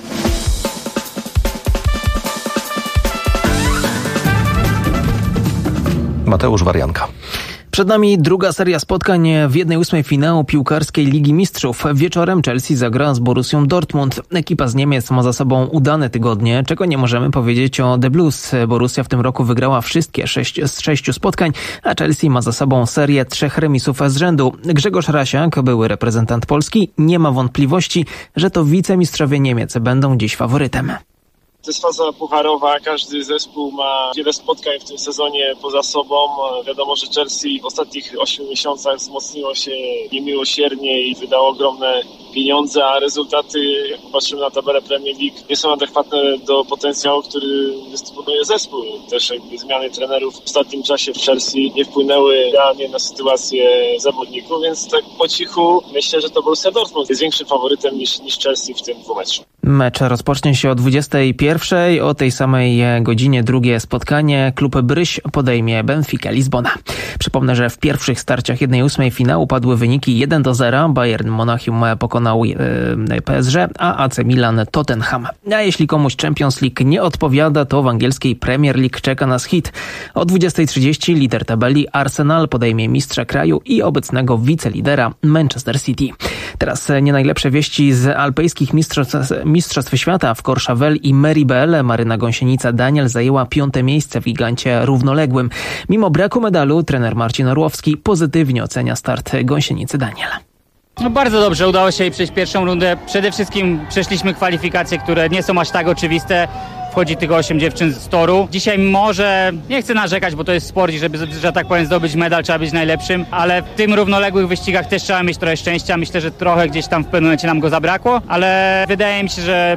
S4: Mateusz Warianka.
S9: Przed nami druga seria spotkań w 1/8 finału piłkarskiej Ligi Mistrzów. Wieczorem Chelsea zagra z Borussią Dortmund. Ekipa z Niemiec ma za sobą udane tygodnie, czego nie możemy powiedzieć o The Blues. Borussia w tym roku wygrała wszystkie 6 z 6 spotkań, a Chelsea ma za sobą serię 3 remisów z rzędu. Grzegorz Rasiak, były reprezentant Polski, nie ma wątpliwości, że to wicemistrzowie Niemiec będą dziś faworytem.
S10: To jest faza pucharowa, każdy zespół ma wiele spotkań w tym sezonie poza sobą. Wiadomo, że Chelsea w ostatnich 8 miesiącach wzmocniło się niemiłosiernie i wydało ogromne pieniądze, a rezultaty, jak popatrzymy na tabelę Premier League, nie są adekwatne do potencjału, który dysponuje zespół. Też jakby zmiany trenerów w ostatnim czasie w Chelsea nie wpłynęły realnie na sytuację zawodników, więc tak po cichu myślę, że to Borussia Dortmund jest większym faworytem niż Chelsea w tym dwumeczu.
S9: Mecz rozpocznie się o 21:00. O tej samej godzinie drugie spotkanie klub Bryś podejmie Benfica Lizbona. Przypomnę, że w pierwszych starciach 1/8 finału padły wyniki 1-0. Bayern Monachium pokonał PSG, a AC Milan Tottenham. A jeśli komuś Champions League nie odpowiada, to w angielskiej Premier League czeka nas hit. O 20:30 lider tabeli Arsenal podejmie mistrza kraju i obecnego wicelidera Manchester City. Teraz nie najlepsze wieści z alpejskich mistrzostw świata w Courchevel i Meribel. Maryna Gąsienica-Daniel zajęła 5. miejsce w gigancie równoległym. Mimo braku medalu trener Marcin Orłowski pozytywnie ocenia start Gąsienicy-Daniel.
S11: No bardzo dobrze, udało się jej przejść pierwszą rundę. Przede wszystkim przeszliśmy kwalifikacje, które nie są aż tak oczywiste. Wchodzi tylko 8 dziewczyn z toru. Dzisiaj może, nie chcę narzekać, bo to jest sport i żeby, że tak powiem, zdobyć medal, trzeba być najlepszym, ale w tym równoległych wyścigach też trzeba mieć trochę szczęścia. Myślę, że trochę gdzieś tam w pewnym momencie nam go zabrakło, ale wydaje mi się, że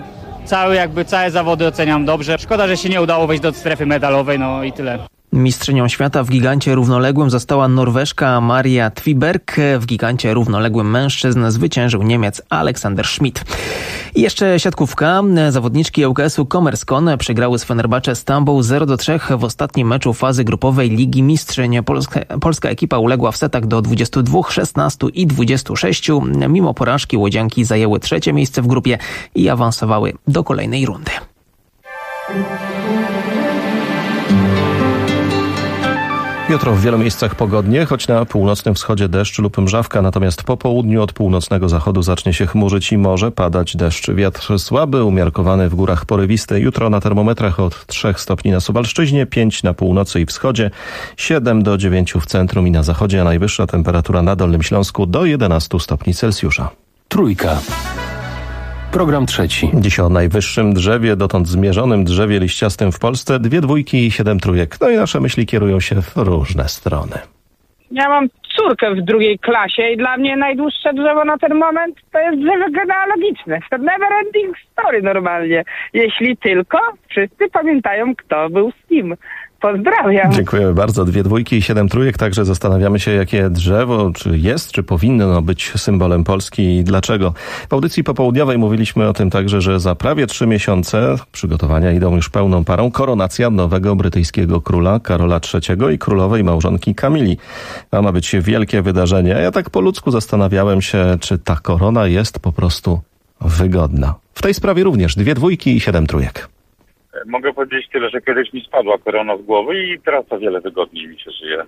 S11: całe zawody oceniam dobrze. Szkoda, że się nie udało wejść do strefy medalowej, no i tyle.
S9: Mistrzynią świata w gigancie równoległym została Norweżka Maria Twiberg. W gigancie równoległym mężczyzn zwyciężył Niemiec Aleksander Schmidt. I jeszcze siatkówka. Zawodniczki ŁKS-u Kommerskollen przegrały z Fenerbahce Stambuł 0-3 w ostatnim meczu fazy grupowej Ligi Mistrzyń. Polska ekipa uległa w setach do 22, 16 i 26. Mimo porażki łodzianki zajęły 3. miejsce w grupie i awansowały do kolejnej rundy.
S4: Jutro w wielu miejscach pogodnie, choć na północnym wschodzie deszcz lub mrzawka, natomiast po południu od północnego zachodu zacznie się chmurzyć i może padać deszcz. Wiatr słaby, umiarkowany, w górach porywisty. Jutro na termometrach od 3 stopni na Suwalszczyźnie, 5 na północy i wschodzie, 7 do 9 w centrum i na zachodzie, a najwyższa temperatura na Dolnym Śląsku do 11 stopni Celsjusza.
S12: Trójka. Program trzeci.
S4: Dziś o najwyższym drzewie, dotąd zmierzonym drzewie liściastym w Polsce, 2 dwójki i 7 trójek. No i nasze myśli kierują się w różne strony.
S13: Ja mam córkę w 2. klasie i dla mnie najdłuższe drzewo na ten moment to jest drzewo genealogiczne. To never ending story normalnie. Jeśli tylko wszyscy pamiętają, kto był z kim. Pozdrawiam.
S4: Dziękujemy bardzo. 2 dwójki i 7 trójek. Także zastanawiamy się, jakie drzewo, czy jest, czy powinno być symbolem Polski i dlaczego. W audycji popołudniowej mówiliśmy o tym także, że za prawie 3 miesiące przygotowania idą już pełną parą. Koronacja nowego brytyjskiego króla Karola III i królowej małżonki Kamili. To ma być wielkie wydarzenie. Ja tak po ludzku zastanawiałem się, czy ta korona jest po prostu wygodna. W tej sprawie również 2 dwójki i 7 trójek.
S14: Mogę powiedzieć tyle, że kiedyś mi spadła korona z głowy i teraz o wiele wygodniej mi się żyje.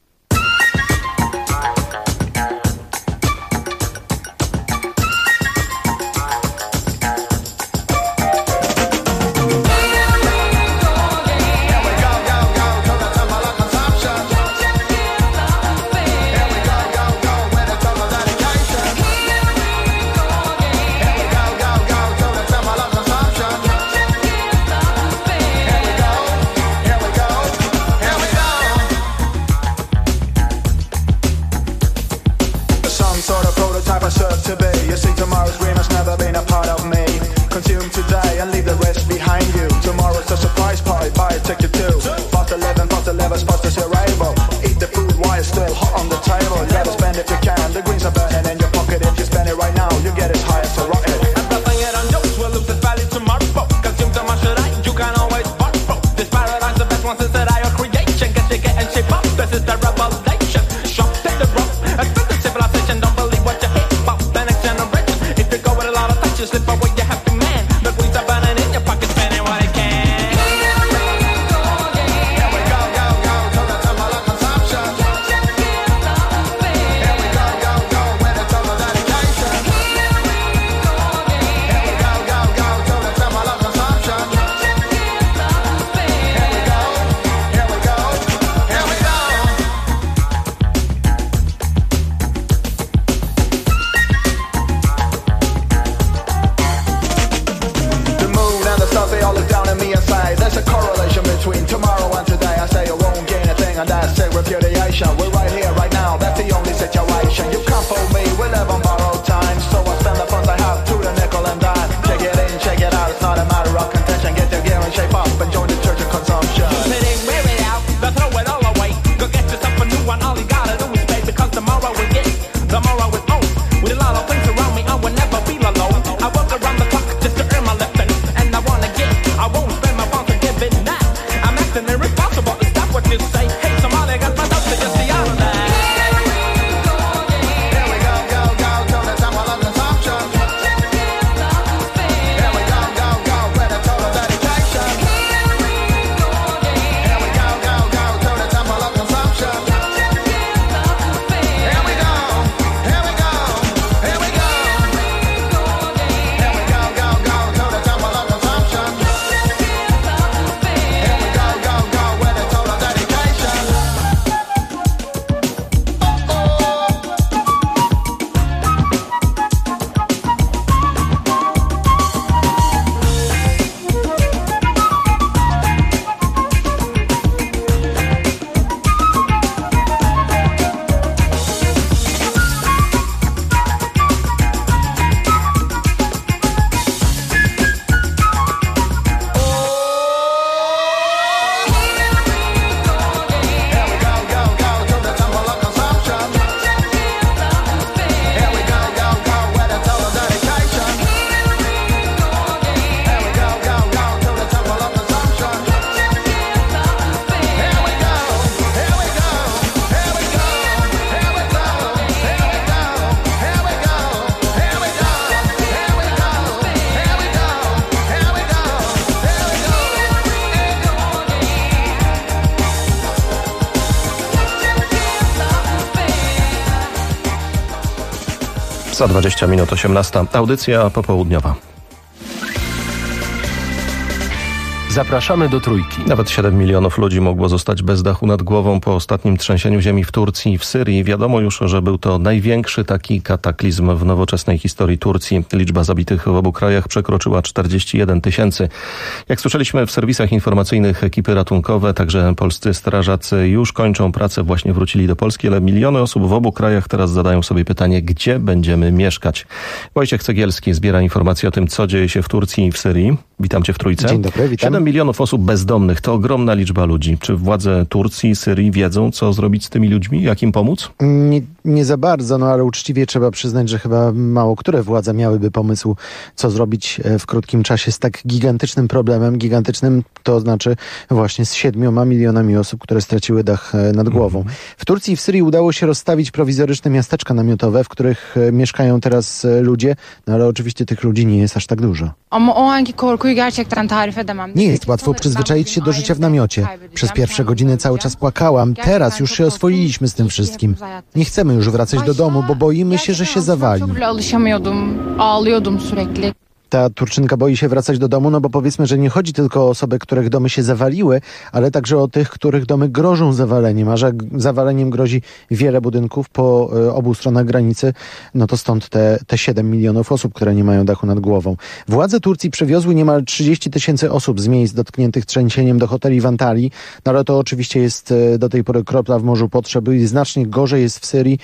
S4: Za 20 minut 18. Audycja popołudniowa.
S12: Zapraszamy do Trójki.
S4: Nawet 7 milionów ludzi mogło zostać bez dachu nad głową po ostatnim trzęsieniu ziemi w Turcji i w Syrii. Wiadomo już, że był to największy taki kataklizm w nowoczesnej historii Turcji. Liczba zabitych w obu krajach przekroczyła 41 000. Jak słyszeliśmy w serwisach informacyjnych, ekipy ratunkowe, także polscy strażacy już kończą pracę, właśnie wrócili do Polski, ale miliony osób w obu krajach teraz zadają sobie pytanie, gdzie będziemy mieszkać. Wojciech Cegielski zbiera informacje o tym, co dzieje się w Turcji i w Syrii. Witam cię w Trójce.
S15: Dzień dobry, witam.
S4: 7 milionów osób bezdomnych to ogromna liczba ludzi. Czy władze Turcji, Syrii wiedzą, co zrobić z tymi ludźmi? Jak im pomóc?
S15: Nie za bardzo, ale uczciwie trzeba przyznać, że chyba mało które władze miałyby pomysł, co zrobić w krótkim czasie z tak gigantycznym problemem. Gigantycznym to znaczy właśnie z 7 milionami osób, które straciły dach nad głową. W Turcji i w Syrii udało się rozstawić prowizoryczne miasteczka namiotowe, w których mieszkają teraz ludzie, ale oczywiście tych ludzi nie jest aż tak dużo. Nie jest łatwo przyzwyczaić się do życia w namiocie. Przez pierwsze godziny cały czas płakałam. Teraz już się oswoiliśmy z tym wszystkim. Nie chcemy już wracać do domu, bo boimy się, że się zawali. Ta Turczynka boi się wracać do domu, bo powiedzmy, że nie chodzi tylko o osoby, których domy się zawaliły, ale także o tych, których domy grożą zawaleniem, a że zawaleniem grozi wiele budynków po obu stronach granicy, to stąd te 7 milionów osób, które nie mają dachu nad głową. Władze Turcji przewiozły niemal 30 000 osób z miejsc dotkniętych trzęsieniem do hoteli w Antalii, ale to oczywiście jest do tej pory kropla w morzu potrzeb i znacznie gorzej jest w Syrii,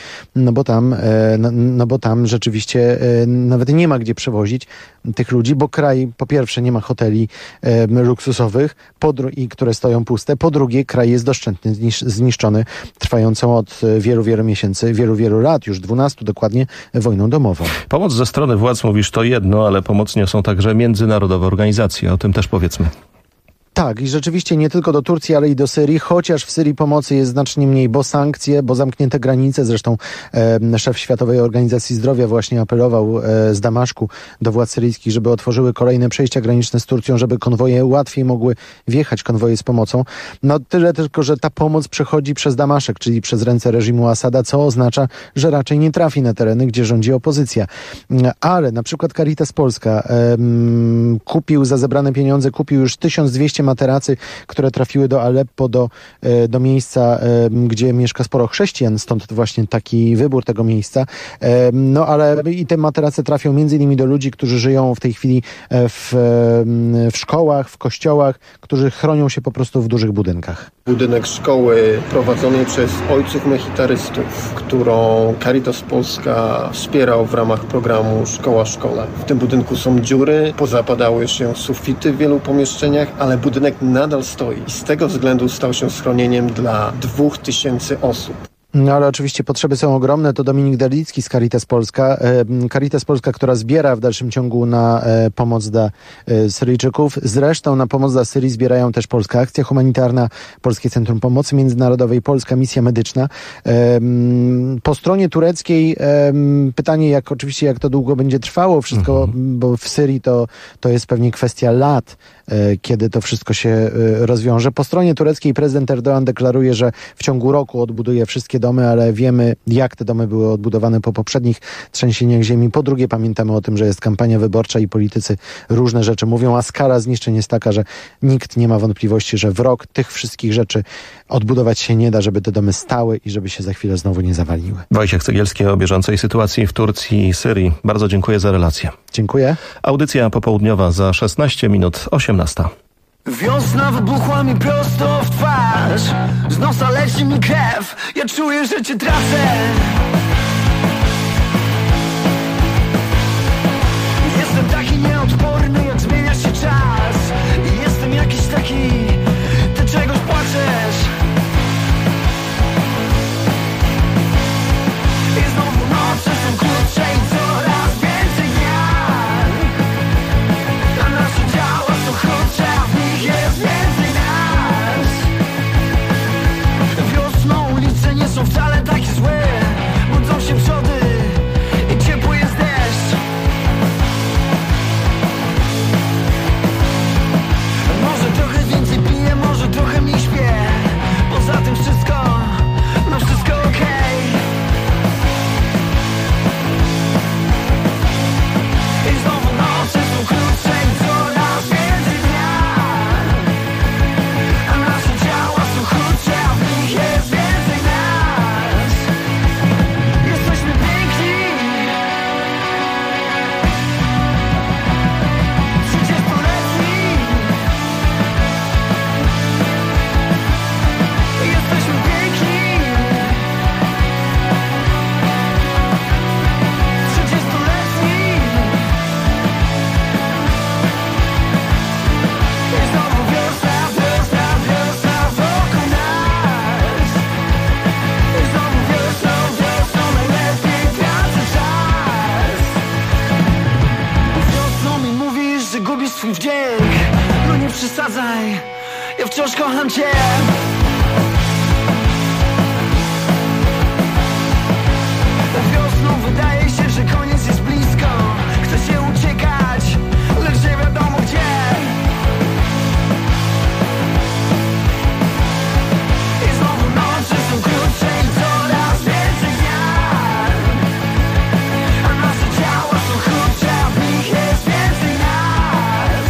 S15: bo tam rzeczywiście nawet nie ma gdzie przewozić tych ludzi, bo kraj po pierwsze nie ma hoteli luksusowych, które stoją puste, po drugie kraj jest doszczętnie zniszczony trwającą od wielu miesięcy, wielu lat, już 12 dokładnie, wojną domową.
S4: Pomoc ze strony władz, mówisz, to jedno, ale pomoc niosą także międzynarodowe organizacje, o tym też powiedzmy.
S15: Tak, i rzeczywiście nie tylko do Turcji, ale i do Syrii, chociaż w Syrii pomocy jest znacznie mniej, bo sankcje, bo zamknięte granice. Zresztą szef Światowej Organizacji Zdrowia właśnie apelował z Damaszku do władz syryjskich, żeby otworzyły kolejne przejścia graniczne z Turcją, żeby konwoje łatwiej mogły wjechać, konwoje z pomocą. Tyle tylko, że ta pomoc przechodzi przez Damaszek, czyli przez ręce reżimu Asada, co oznacza, że raczej nie trafi na tereny, gdzie rządzi opozycja. Ale na przykład Caritas Polska kupił za zebrane pieniądze, już 1200 materacy, które trafiły do Aleppo, do miejsca, gdzie mieszka sporo chrześcijan, stąd właśnie taki wybór tego miejsca. Ale i te materace trafią między innymi do ludzi, którzy żyją w tej chwili w szkołach, w kościołach, którzy chronią się po prostu w dużych budynkach.
S16: Budynek szkoły prowadzonej przez ojców mechitarystów, którą Caritas Polska wspierał w ramach programu Szkoła Szkole. W tym budynku są dziury, pozapadały się sufity w wielu pomieszczeniach, ale budynek nadal stoi i z tego względu stał się schronieniem dla 2000 osób.
S15: Ale oczywiście potrzeby są ogromne. To Dominik Derlicki z Caritas Polska. Caritas Polska, która zbiera w dalszym ciągu na pomoc dla Syryjczyków. Zresztą na pomoc dla Syrii zbierają też Polska Akcja Humanitarna, Polskie Centrum Pomocy Międzynarodowej, Polska Misja Medyczna. Po stronie tureckiej pytanie, jak to długo będzie trwało wszystko, bo w Syrii to jest pewnie kwestia lat, kiedy to wszystko się rozwiąże. Po stronie tureckiej prezydent Erdoğan deklaruje, że w ciągu roku odbuduje wszystkie domy, ale wiemy, jak te domy były odbudowane po poprzednich trzęsieniach ziemi. Po drugie, pamiętamy o tym, że jest kampania wyborcza i politycy różne rzeczy mówią, a skala zniszczeń jest taka, że nikt nie ma wątpliwości, że w rok tych wszystkich rzeczy odbudować się nie da, żeby te domy stały i żeby się za chwilę znowu nie zawaliły.
S4: Wojciech Cegielski o bieżącej sytuacji w Turcji i Syrii. Bardzo dziękuję za relację.
S15: Dziękuję.
S4: Audycja popołudniowa za 16 minut 18.
S17: Wiosna wybuchła mi prosto w twarz, z nosa leci mi krew, ja czuję, że cię tracę. Jestem taki nieodporny, jak zmienia się czas. Jestem jakiś taki, ty czegoś płaczesz. I znowu noce są krótsze i coraz więcej dnia, a nasze ciała są chudsze, a w nich jest więcej nas. Wiosną ulice nie są wcale takie złe, budzą się przesadzaj, ja wciąż kocham cię. Wiosną wydaje się, że koniec jest blisko. Chce się uciekać, lecz nie wiadomo gdzie. I znowu noce są krótsze i coraz więcej zmian, a nasze ciała są chudsze, a w nich jest więcej nas.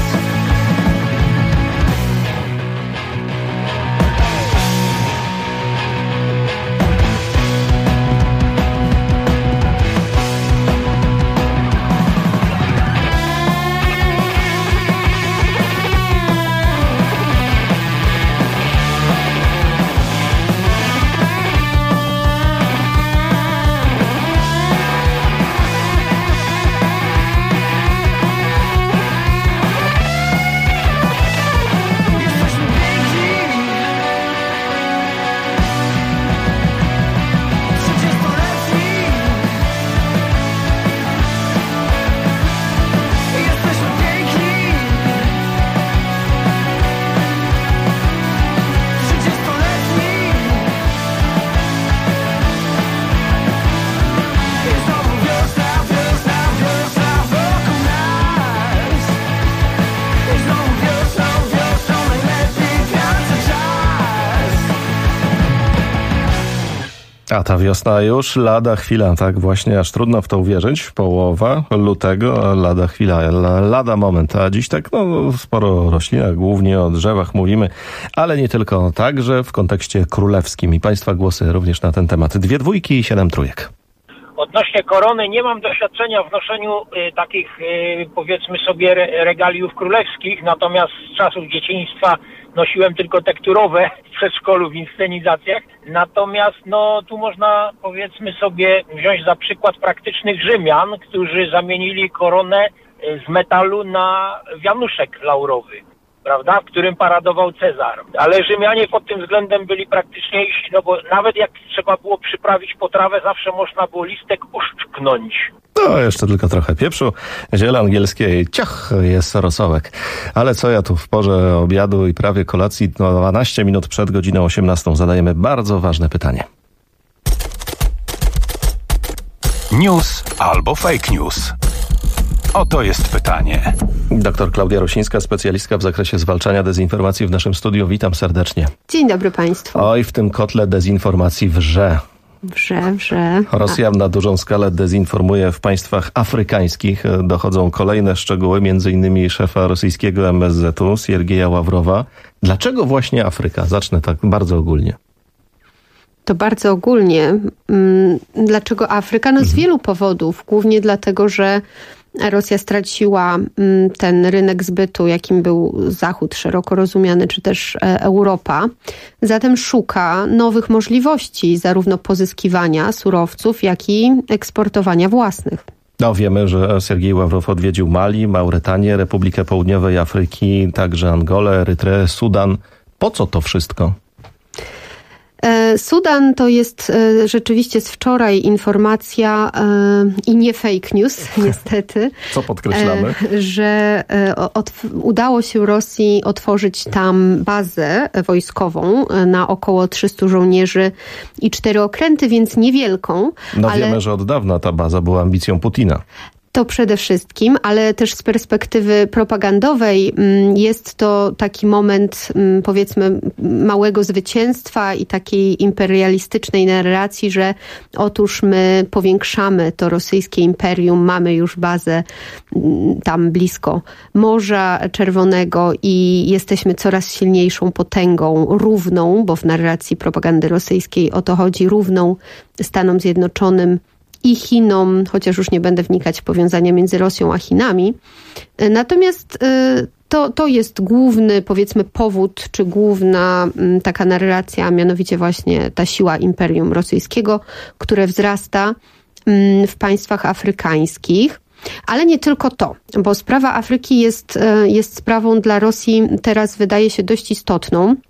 S4: A ta wiosna już lada chwila, tak właśnie, aż trudno w to uwierzyć. Połowa lutego, lada chwila, lada moment. A dziś tak sporo o roślinach, głównie o drzewach mówimy, ale nie tylko, także w kontekście królewskim. I Państwa głosy również na ten temat. 2 dwójki i 7 trójek.
S1: Odnośnie korony nie mam doświadczenia w noszeniu takich, powiedzmy sobie, regaliów królewskich, natomiast z czasów dzieciństwa nosiłem tylko tekturowe w przedszkolu, w inscenizacjach. Natomiast tu można, powiedzmy sobie, wziąć za przykład praktycznych Rzymian, którzy zamienili koronę z metalu na wianuszek laurowy, prawda, w którym paradował Cezar. Ale Rzymianie pod tym względem byli praktyczniejsi, bo nawet jak trzeba było przyprawić potrawę, zawsze można było listek uszczknąć.
S4: Jeszcze tylko trochę pieprzu, ziele angielskie i ciach, jest rosołek. Ale co ja tu w porze obiadu i prawie kolacji, 12 minut przed godziną 18 zadajemy bardzo ważne pytanie.
S8: News albo fake news? Oto jest pytanie.
S4: Doktor Klaudia Rosińska, specjalistka w zakresie zwalczania dezinformacji w naszym studiu. Witam serdecznie.
S18: Dzień dobry Państwu.
S4: Oj, w tym kotle dezinformacji wrze. Rosja na dużą skalę dezinformuje w państwach afrykańskich. Dochodzą kolejne szczegóły, m.in. szefa rosyjskiego MSZ-u, Siergieja Ławrowa. Dlaczego właśnie Afryka? Zacznę tak bardzo ogólnie.
S18: To bardzo ogólnie. Dlaczego Afryka? Z wielu powodów. Głównie dlatego, że Rosja straciła ten rynek zbytu, jakim był Zachód szeroko rozumiany, czy też Europa. Zatem szuka nowych możliwości zarówno pozyskiwania surowców, jak i eksportowania własnych.
S4: Wiemy, że Siergiej Ławrow odwiedził Mali, Mauretanię, Republikę Południowej Afryki, także Angolę, Erytreę, Sudan. Po co to wszystko?
S18: Sudan to jest rzeczywiście z wczoraj informacja i nie fake news, niestety.
S4: Co podkreślamy?
S18: Że udało się Rosji otworzyć tam bazę wojskową na około 300 żołnierzy i 4 okręty, więc niewielką. Ale
S4: wiemy, że od dawna ta baza była ambicją Putina.
S18: To przede wszystkim, ale też z perspektywy propagandowej jest to taki moment, powiedzmy, małego zwycięstwa i takiej imperialistycznej narracji, że otóż my powiększamy to rosyjskie imperium, mamy już bazę tam blisko Morza Czerwonego i jesteśmy coraz silniejszą potęgą, równą, bo w narracji propagandy rosyjskiej o to chodzi, równą Stanom Zjednoczonym i Chinom, chociaż już nie będę wnikać w powiązania między Rosją a Chinami. Natomiast to jest główny, powiedzmy, powód, czy główna taka narracja, a mianowicie właśnie ta siła imperium rosyjskiego, które wzrasta w państwach afrykańskich. Ale nie tylko to, bo sprawa Afryki jest sprawą dla Rosji teraz, wydaje się, dość istotną.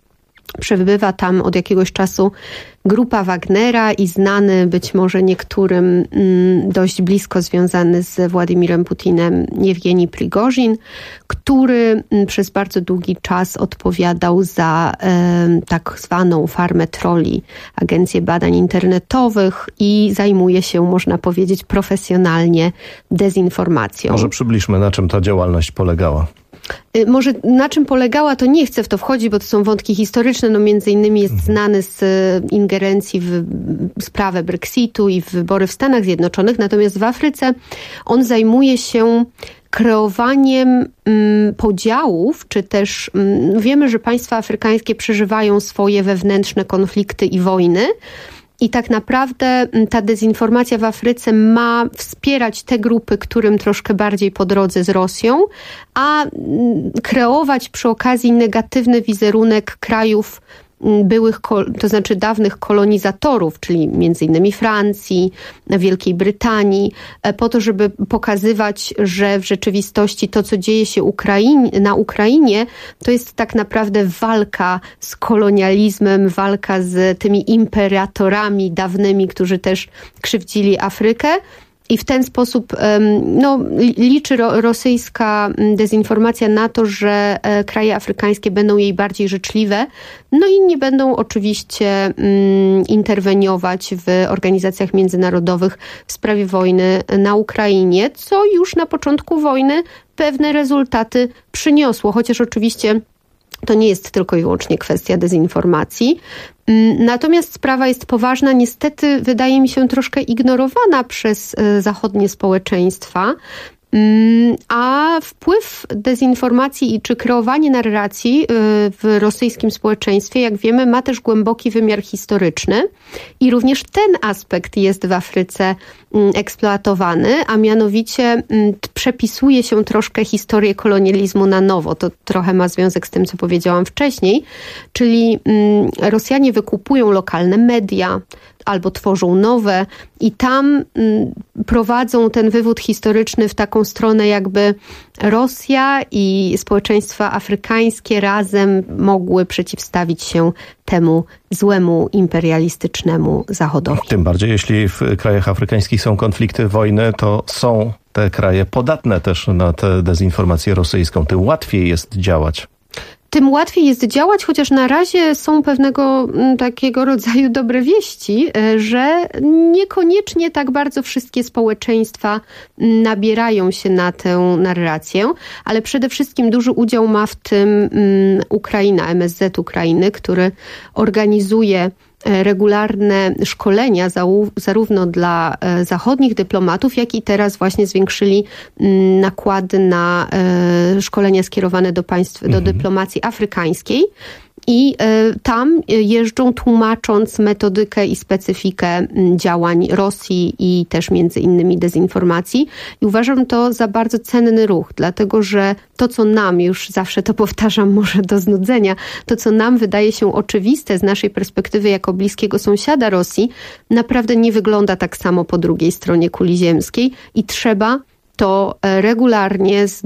S18: Przebywa tam od jakiegoś czasu grupa Wagnera i znany być może niektórym dość blisko związany z Władimirem Putinem Jewgenij Prigożin, który przez bardzo długi czas odpowiadał za tak zwaną farmę trolli, Agencję Badań Internetowych i zajmuje się, można powiedzieć, profesjonalnie dezinformacją.
S4: Może przybliżmy, na czym ta działalność polegała.
S18: Może na czym polegała, to nie chcę w to wchodzić, bo to są wątki historyczne. No między innymi jest znany z ingerencji w sprawę Brexitu i w wybory w Stanach Zjednoczonych. Natomiast w Afryce on zajmuje się kreowaniem podziałów, czy też wiemy, że państwa afrykańskie przeżywają swoje wewnętrzne konflikty i wojny. I tak naprawdę ta dezinformacja w Afryce ma wspierać te grupy, którym troszkę bardziej po drodze z Rosją, a kreować przy okazji negatywny wizerunek krajów byłych, to znaczy dawnych kolonizatorów, czyli między innymi Francji, Wielkiej Brytanii, po to, żeby pokazywać, że w rzeczywistości to, co dzieje się na Ukrainie, to jest tak naprawdę walka z kolonializmem, walka z tymi imperatorami dawnymi, którzy też krzywdzili Afrykę. I w ten sposób liczy rosyjska dezinformacja na to, że kraje afrykańskie będą jej bardziej życzliwe, no i nie będą oczywiście interweniować w organizacjach międzynarodowych w sprawie wojny na Ukrainie, co już na początku wojny pewne rezultaty przyniosło, chociaż oczywiście to nie jest tylko i wyłącznie kwestia dezinformacji. Natomiast sprawa jest poważna, niestety wydaje mi się troszkę ignorowana przez zachodnie społeczeństwa, a wpływ dezinformacji czy kreowanie narracji w rosyjskim społeczeństwie, jak wiemy, ma też głęboki wymiar historyczny i również ten aspekt jest w Afryce eksploatowany, a mianowicie przepisuje się troszkę historię kolonializmu na nowo. To trochę ma związek z tym, co powiedziałam wcześniej, czyli Rosjanie wykupują lokalne media albo tworzą nowe i tam prowadzą ten wywód historyczny w taką stronę, jakby Rosja i społeczeństwa afrykańskie razem mogły przeciwstawić się temu złemu imperialistycznemu Zachodowi.
S4: Tym bardziej, jeśli w krajach afrykańskich są konflikty, wojny, to są te kraje podatne też na tę dezinformację rosyjską. Tym łatwiej jest działać.
S18: Tym łatwiej jest działać, chociaż na razie są pewnego takiego rodzaju dobre wieści, że niekoniecznie tak bardzo wszystkie społeczeństwa nabierają się na tę narrację, ale przede wszystkim duży udział ma w tym Ukraina, MSZ Ukrainy, który organizuje regularne szkolenia zarówno dla zachodnich dyplomatów, jak i teraz właśnie zwiększyli nakłady na szkolenia skierowane do państw, do dyplomacji afrykańskiej. I tam jeżdżą tłumacząc metodykę i specyfikę działań Rosji i też między innymi dezinformacji. I uważam to za bardzo cenny ruch, dlatego że to, co nam, już zawsze to powtarzam może do znudzenia, to, co nam wydaje się oczywiste z naszej perspektywy jako bliskiego sąsiada Rosji, naprawdę nie wygląda tak samo po drugiej stronie kuli ziemskiej i trzeba to regularnie z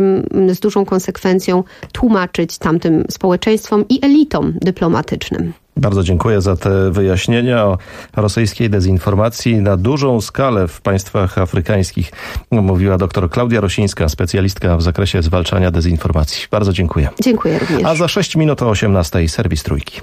S18: dużą konsekwencją tłumaczyć tamtym społeczeństwom i elitom dyplomatycznym.
S4: Bardzo dziękuję za te wyjaśnienia o rosyjskiej dezinformacji na dużą skalę w państwach afrykańskich. Mówiła dr Klaudia Rosińska, specjalistka w zakresie zwalczania dezinformacji. Bardzo dziękuję.
S18: Dziękuję również.
S4: A za 6 minut o 18:00 serwis Trójki.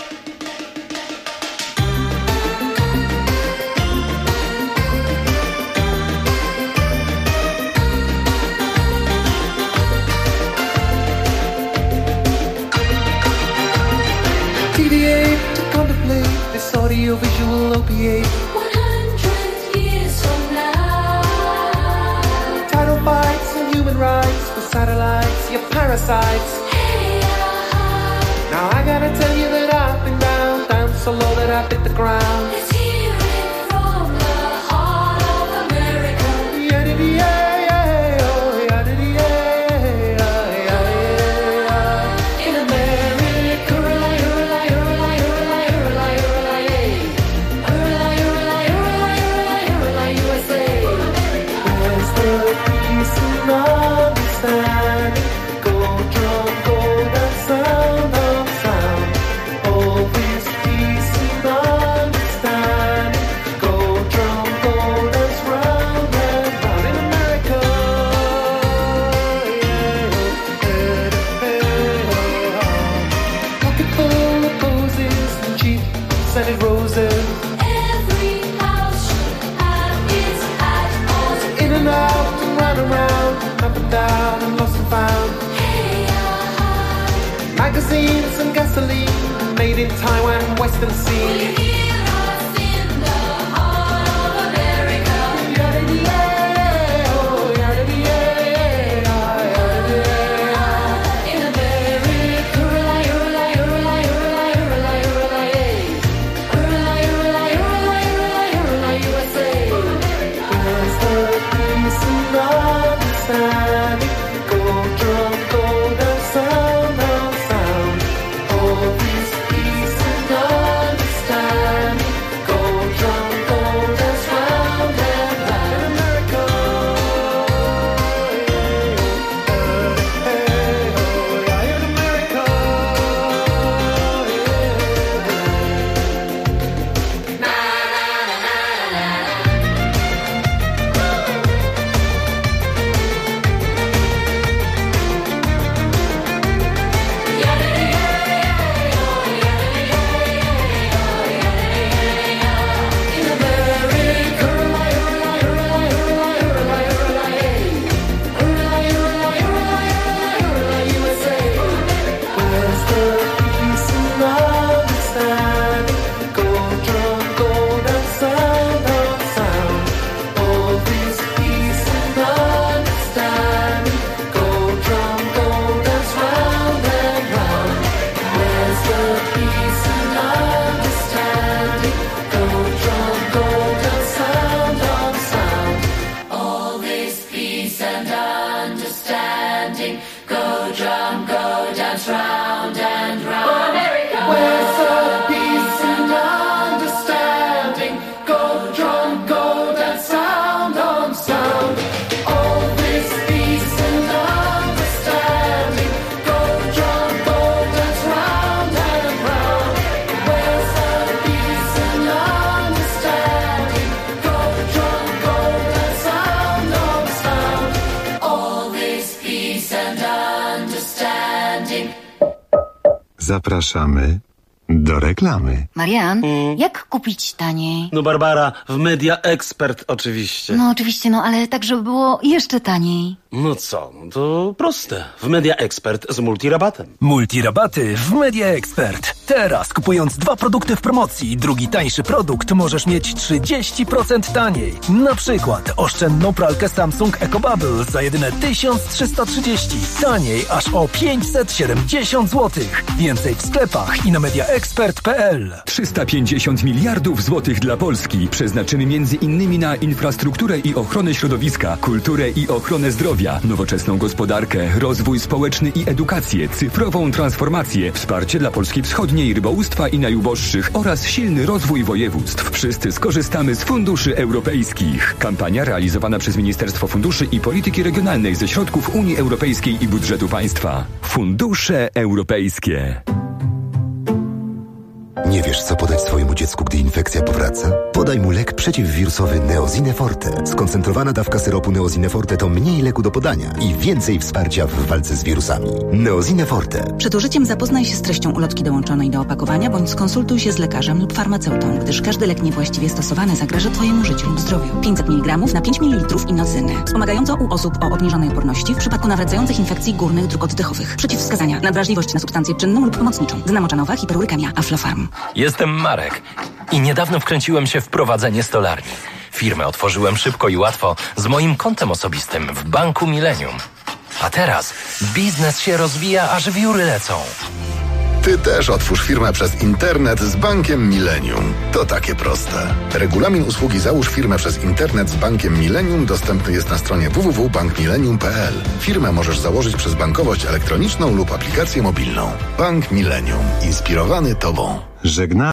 S17: Audiovisual opiate 100 years from now. Title fights and human rights with satellites, your parasites. Hey, now I gotta tell you that I've been down so low that I've hit the ground. Let's hear it from the heart of America. In America, run around, up and down, and lost and found. Magazines and gasoline, made in Taiwan, Western Sea.
S3: Zapraszamy do reklamy.
S2: Marian, jak kupić taniej?
S19: No Barbara, w Media Expert oczywiście.
S2: No oczywiście, ale tak, żeby było jeszcze taniej.
S19: No co, to proste. W Media Expert z multirabatem.
S6: Multirabaty w Media Expert. Teraz kupując 2 produkty w promocji i drugi tańszy produkt możesz mieć 30% taniej. Na przykład oszczędną pralkę Samsung EcoBubble za jedyne 1330. Taniej aż o 570 zł. Więcej w sklepach i na mediaexpert.pl.
S20: 350 miliardów złotych dla Polski przeznaczymy między innymi na infrastrukturę i ochronę środowiska, kulturę i ochronę zdrowia, nowoczesną gospodarkę, rozwój społeczny i edukację, cyfrową transformację, wsparcie dla Polski Wschodniej, rybołówstwa i najuboższych oraz silny rozwój województw. Wszyscy skorzystamy z funduszy europejskich. Kampania realizowana przez Ministerstwo Funduszy i Polityki Regionalnej ze środków Unii Europejskiej i budżetu państwa. Fundusze europejskie.
S21: Nie wiesz, co podać swojemu dziecku, gdy infekcja powraca? Podaj mu lek przeciwwirusowy Neosine Forte. Skoncentrowana dawka syropu Neosine Forte to mniej leku do podania i więcej wsparcia w walce z wirusami. Neosine Forte.
S22: Przed użyciem zapoznaj się z treścią ulotki dołączonej do opakowania bądź skonsultuj się z lekarzem lub farmaceutą, gdyż każdy lek niewłaściwie stosowany zagraża Twojemu życiu lub zdrowiu. 500 mg na 5 ml inocyny. Wspomagająco u osób o obniżonej odporności w przypadku nawracających infekcji górnych dróg oddechowych. Przeciwwskazania: nadwrażliwość na substancję czynną lub pomocniczą. Gna moczanowa, hiperurykemia, Aflofarm.
S12: Jestem Marek i niedawno wkręciłem się w prowadzenie stolarni. Firmę otworzyłem szybko i łatwo z moim kontem osobistym w Banku Millennium. A teraz biznes się rozwija, aż wióry lecą.
S23: Ty też otwórz firmę przez internet z Bankiem Millennium. To takie proste. Regulamin usługi Załóż firmę przez internet z Bankiem Millennium dostępny jest na stronie www.bankmillennium.pl. Firmę możesz założyć przez bankowość elektroniczną lub aplikację mobilną. Bank Millennium. Inspirowany Tobą.
S3: Żegnamy.